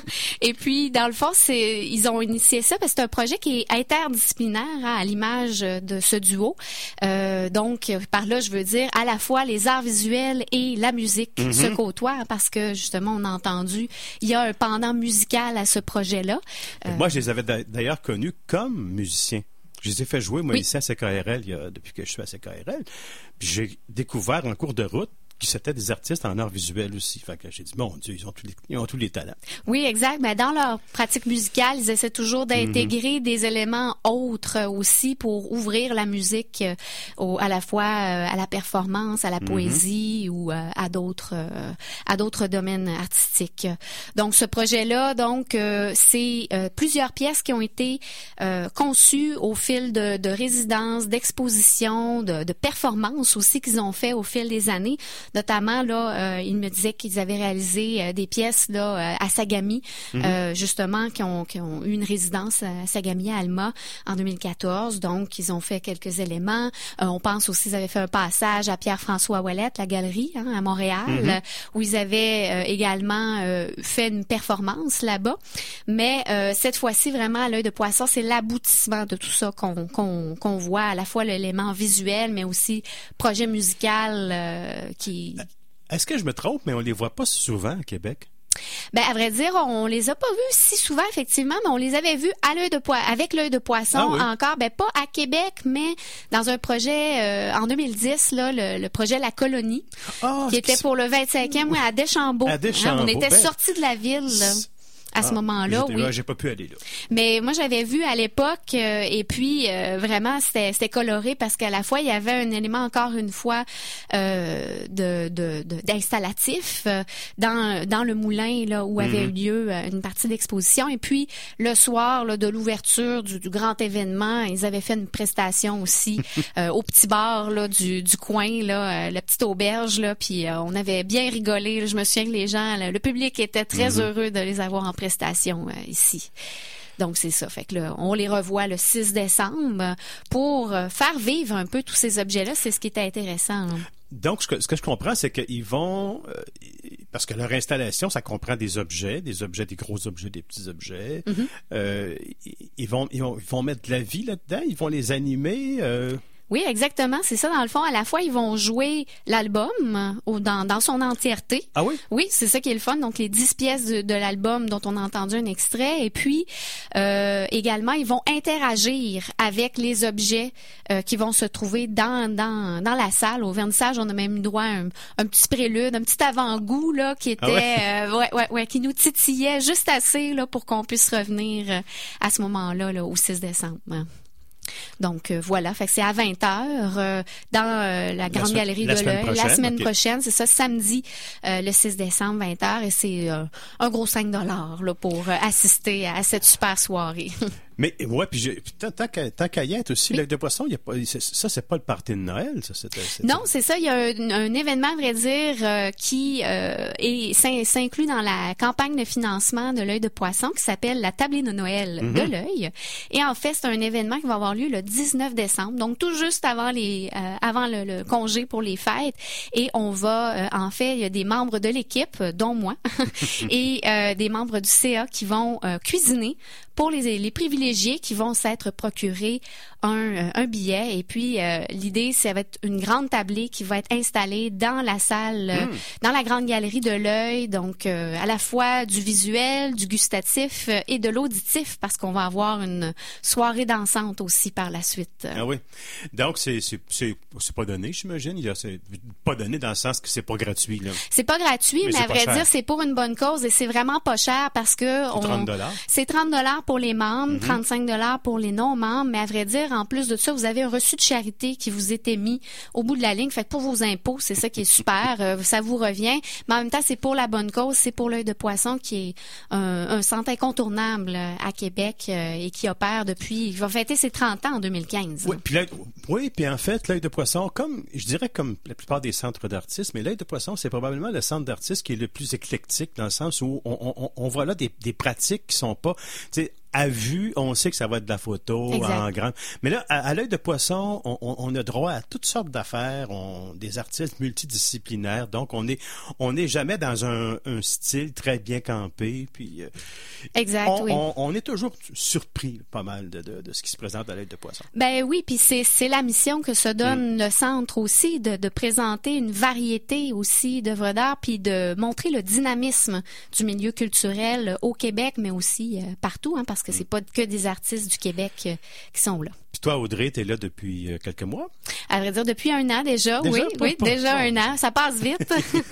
Et puis, dans le fond, c'est ils ont initié ça parce que c'est un projet qui est interdisciplinaire, hein, à l'image de ce duo. Euh, donc, par là, je veux dire, à la fois les arts visuels et la musique mm-hmm. se côtoient parce que justement on a entendu il y a un pendant musical à ce projet-là. Euh... Moi je les avais d'ailleurs connus comme musiciens. Je les ai fait jouer moi oui. ici à C K R L il y a, depuis que je suis à C K R L. Puis j'ai découvert en cours de route que c'était des artistes en art visuel aussi. Fait que j'ai dit, mon Dieu, ils ont tous les, ils ont tous les talents. Oui, exact. Mais dans leur pratique musicale, ils essaient toujours d'intégrer mm-hmm. des éléments autres aussi pour ouvrir la musique euh, au, à la fois euh, à la performance, à la poésie mm-hmm. ou euh, à d'autres euh, à d'autres domaines artistiques. Donc, ce projet-là, donc, euh, c'est euh, plusieurs pièces qui ont été euh, conçues au fil de, de résidences, d'expositions, de, de performances aussi qu'ils ont fait au fil des années. Notamment, là, euh, ils me disaient qu'ils avaient réalisé euh, des pièces là à Sagami, mm-hmm. euh, justement, qui ont, qui ont eu une résidence à Sagami, à Alma, en deux mille quatorze. Donc, ils ont fait quelques éléments. Euh, on pense aussi qu'ils avaient fait un passage à Pierre-François Ouellette, la galerie, hein, à Montréal, mm-hmm. où ils avaient euh, également euh, fait une performance là-bas. Mais euh, cette fois-ci, vraiment, à l'œil de poisson, c'est l'aboutissement de tout ça qu'on, qu'on, qu'on voit, à la fois l'élément visuel, mais aussi projet musical euh, qui Est-ce que je me trompe, mais on les voit pas souvent à Québec? Ben, à vrai dire, on les a pas vus si souvent, effectivement, mais on les avait vus à l'œil de poisson, avec l'œil de poisson ah oui. encore, ben, pas à Québec, mais dans un projet, euh, en deux mille dix, là, le, le projet La Colonie, oh, qui était pour le vingt-cinquième, oui, à Deschambault. À Deschambault. Hein, on était ben, sortis de la ville, là. à ce ah, moment-là. Oui. J'ai pas pu aller là. Mais moi, j'avais vu à l'époque, euh, et puis euh, vraiment, c'était, c'était coloré parce qu'à la fois, il y avait un élément, encore une fois, euh, de, de, de, d'installatif euh, dans, dans le moulin là où avait mm-hmm. eu lieu euh, une partie d'exposition. Et puis, le soir là, de l'ouverture du, du grand événement, ils avaient fait une prestation aussi euh, au petit bar là, du, du coin, là, euh, la petite auberge, là, puis euh, on avait bien rigolé. Là, je me souviens que les gens, là, le public était très mm-hmm. heureux de les avoir en prestation euh, ici. Donc, c'est ça. Fait que là, on les revoit le six décembre pour euh, faire vivre un peu tous ces objets-là. C'est ce qui était intéressant. Hein. Donc, ce que, ce que je comprends, c'est qu'ils vont... Euh, parce que leur installation, ça comprend des objets, des objets, des gros objets, des petits objets. Mm-hmm. Euh, ils, vont, ils, vont, ils vont mettre de la vie là-dedans, ils vont les animer... Euh... Oui, exactement. C'est ça, dans le fond. À la fois, ils vont jouer l'album euh, dans, dans son entièreté. Ah oui? Oui, c'est ça qui est le fun. Donc, les dix pièces de, de l'album dont on a entendu un extrait. Et puis, euh, également, ils vont interagir avec les objets euh, qui vont se trouver dans, dans, dans la salle. Au vernissage, on a même eu droit à un, un petit prélude, un petit avant-goût là qui était... Ah ouais? Euh, ouais, ouais, ouais, qui nous titillait juste assez là pour qu'on puisse revenir à ce moment-là, là, au six décembre. Donc euh, voilà, fait que c'est à vingt heures euh, dans euh, la Grande la Galerie de l'Œil la semaine okay. prochaine, c'est ça, samedi euh, le six décembre, vingt heures, et c'est euh, un gros cinq dollars là, pour euh, assister à cette super soirée. Mais ouais, puis, je, puis tant, tant, qu'à, tant qu'à y être aussi, oui. L'œil de poisson, il y a pas, c'est, ça, c'est pas le party de Noël, ça. C'est, c'est, non, c'est ça. Il y a un, un événement, à vrai dire, euh, qui euh, est, s'inclut dans la campagne de financement de l'Œil de poisson qui s'appelle la Tablée de Noël mm-hmm. de l'Œil. Et en fait, c'est un événement qui va avoir lieu le dix-neuf décembre, donc tout juste avant les, euh, avant le, le congé pour les fêtes. Et on va, euh, en fait, il y a des membres de l'équipe, dont moi, et euh, des membres du C A qui vont euh, cuisiner pour les, les privilégiés qui vont s'être procurés un, un billet. Et puis, euh, l'idée, ça va être une grande tablée qui va être installée dans la salle, euh, mm. dans la Grande Galerie de l'Œil. Donc, euh, à la fois du visuel, du gustatif euh, et de l'auditif, parce qu'on va avoir une soirée dansante aussi par la suite. Ah oui. Donc, c'est, c'est, c'est, c'est pas donné, j'imagine. Il y a, c'est pas donné dans le sens que c'est pas gratuit, là. C'est pas gratuit, mais, mais à vrai cher. dire, c'est pour une bonne cause et c'est vraiment pas cher parce que... C'est on, trente dollars. C'est trente dollars pour les membres, mm-hmm. trente-cinq dollars pour les non-membres, mais à vrai dire, en plus de ça, vous avez un reçu de charité qui vous est émis au bout de la ligne. Fait que pour vos impôts, c'est ça qui est super. euh, ça vous revient. Mais en même temps, c'est pour la bonne cause. C'est pour l'Œil de poisson qui est un, un centre incontournable à Québec euh, et qui opère depuis... Il va fêter ses trente ans en deux mille quinze. Oui, puis, oui, puis en fait, l'Œil de poisson, comme je dirais comme la plupart des centres d'artistes, mais l'Œil de poisson, c'est probablement le centre d'artistes qui est le plus éclectique dans le sens où on, on, on voit là des, des pratiques qui sont pas... À vue, on sait que ça va être de la photo exact. En grand. Mais là, à, à l'Œil de poisson, on, on, on a droit à toutes sortes d'affaires, on, des artistes multidisciplinaires. Donc, on est, on n'est jamais dans un, un style très bien campé. Puis, euh, exact. On, oui. on, on est toujours surpris pas mal de, de, de ce qui se présente à l'Œil de poisson. Ben oui, puis c'est, c'est la mission que se donne mm. le centre aussi, de, de présenter une variété aussi d'œuvres d'art, puis de montrer le dynamisme du milieu culturel au Québec, mais aussi euh, partout, hein, parce que c'est pas que des artistes du Québec euh, qui sont là. Puis toi, Audrey, t'es là depuis euh, quelques mois? À vrai dire, depuis un an déjà, déjà oui, pas, oui, pas, déjà pas. un an. Ça passe vite.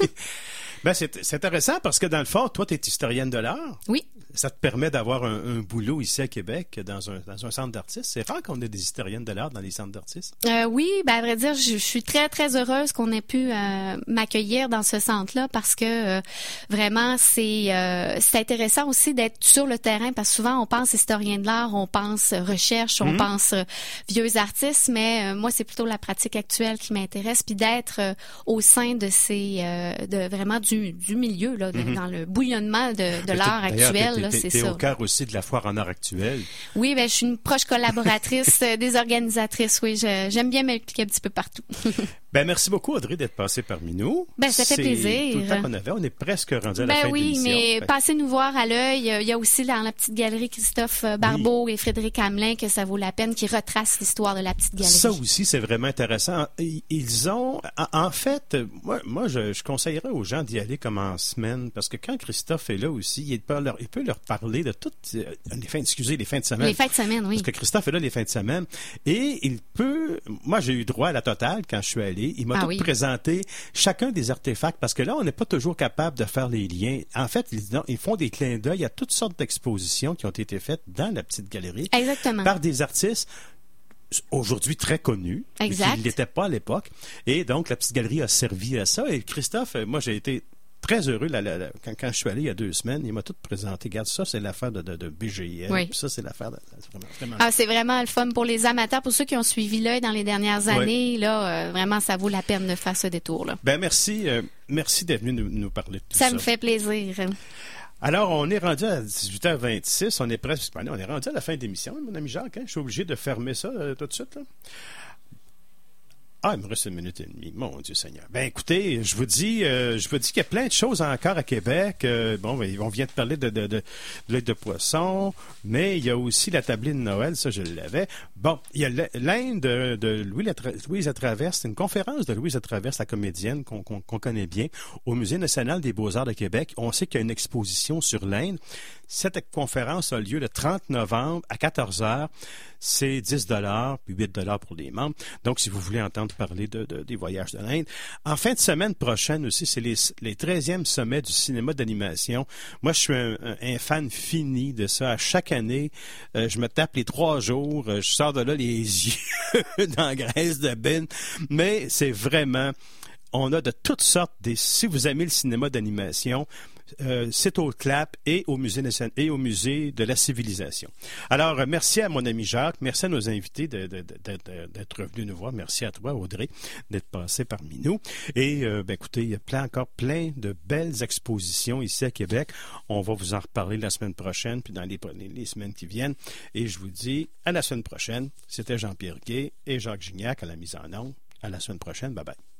Ben, c'est, c'est intéressant parce que dans le fond, toi, t'es historienne de l'art. Oui. Ça te permet d'avoir un, un boulot ici à Québec dans un, dans un centre d'artistes. C'est rare qu'on ait des historiennes de l'art dans les centres d'artistes. Euh, oui, ben à vrai dire, je, je suis très très heureuse qu'on ait pu euh, m'accueillir dans ce centre-là parce que euh, vraiment c'est euh, c'est intéressant aussi d'être sur le terrain parce que souvent on pense historien de l'art, on pense recherche, on mm-hmm. pense euh, vieux artistes, mais euh, moi c'est plutôt la pratique actuelle qui m'intéresse puis d'être euh, au sein de ces euh, de vraiment du du milieu là, de, mm-hmm. dans le bouillonnement de, de l'art actuel. T'es, t'es, t'es au cœur aussi de la foire en art actuel. Oui, ben je suis une proche collaboratrice des organisatrices. Oui, je, j'aime bien m'impliquer un petit peu partout. Ben merci beaucoup Audrey d'être passée parmi nous. Ben ça fait c'est plaisir. Tout le temps qu'on avait, on est presque rendu à ben la fin oui, de l'émission. Ben oui, mais fait. Passez nous voir à l'Œil. Il y a aussi dans la petite galerie Christophe Barbeau oui. et Frédéric Hamelin que ça vaut la peine, qui retrace l'histoire de la petite galerie. Ça aussi, c'est vraiment intéressant. Ils ont, en fait, moi, moi je, je conseillerais aux gens d'y aller comme en semaine, parce que quand Christophe est là aussi, il peut leur, il peut leur parler de toutes les fins, excusez, les fins de semaine. Les fins de semaine, oui. Parce que Christophe est là les fins de semaine. Et il peut, moi j'ai eu droit à la totale quand je suis allé, travaillé. Il m'a ah, tout oui. présenté chacun des artefacts, parce que là, on n'est pas toujours capable de faire les liens. En fait, ils, ils font des clins d'œil à toutes sortes d'expositions qui ont été faites dans la petite galerie. Exactement. Par des artistes aujourd'hui très connus, exact. qui ne l'étaient pas à l'époque. Et donc, la petite galerie a servi à ça. Et Christophe, moi, j'ai été très heureux là, là, là, quand, quand je suis allé il y a deux semaines. Il m'a tout présenté. Regarde, ça, c'est l'affaire de, de, de B G L. Oui. Puis ça, c'est l'affaire de... C'est vraiment, vraiment... Ah, c'est vraiment le fun pour les amateurs, pour ceux qui ont suivi l'œil dans les dernières années. Oui. Là, euh, vraiment, ça vaut la peine de faire ce détour-là. Ben merci, euh, merci d'être venu nous, nous parler de tout ça. Ça me fait plaisir. Alors, on est rendu à dix-huit heures vingt-six. On est presque... On est rendu à la fin de l'émission, mon ami Jacques. Hein? Je suis obligé de fermer ça euh, tout de suite, là. Ah, il me reste une minute et demie. Mon Dieu Seigneur. Ben, écoutez, je vous dis, euh, je vous dis qu'il y a plein de choses encore à Québec. Euh, bon, on vient de parler de, de, de, de l'œil de poisson, mais il y a aussi la tablée de Noël, ça, je l'avais. Bon, il y a l'Inde de, de Louis Louise Latraverse. C'est une conférence de Louise Latraverse, la comédienne qu'on qu'on, qu'on connaît bien, au Musée national des beaux-arts de Québec. On sait qu'il y a une exposition sur l'Inde. Cette conférence a lieu le trente novembre à quatorze heures. C'est dix dollars, puis huit dollars pour les membres. Donc, si vous voulez entendre parler de, de, des voyages de l'Inde. En fin de semaine prochaine aussi, c'est les, les treizièmes sommets du cinéma d'animation. Moi, je suis un, un, un fan fini de ça. À chaque année, euh, je me tape les trois jours. Euh, je sors de là les yeux dans la graisse de bine. Mais c'est vraiment... On a de toutes sortes des... Si vous aimez le cinéma d'animation... Euh, c'est au C L A P et au musée national, et au musée de la civilisation. Alors, euh, merci à mon ami Jacques, merci à nos invités de, de, de, de, d'être venus nous voir. Merci à toi, Audrey, d'être passé parmi nous. Et euh, ben, écoutez, il y a plein, encore plein de belles expositions ici à Québec. On va vous en reparler la semaine prochaine, puis dans les, les, les semaines qui viennent. Et je vous dis à la semaine prochaine. C'était Jean-Pierre Gay et Jacques Gignac à la mise en onde. À la semaine prochaine. Bye bye.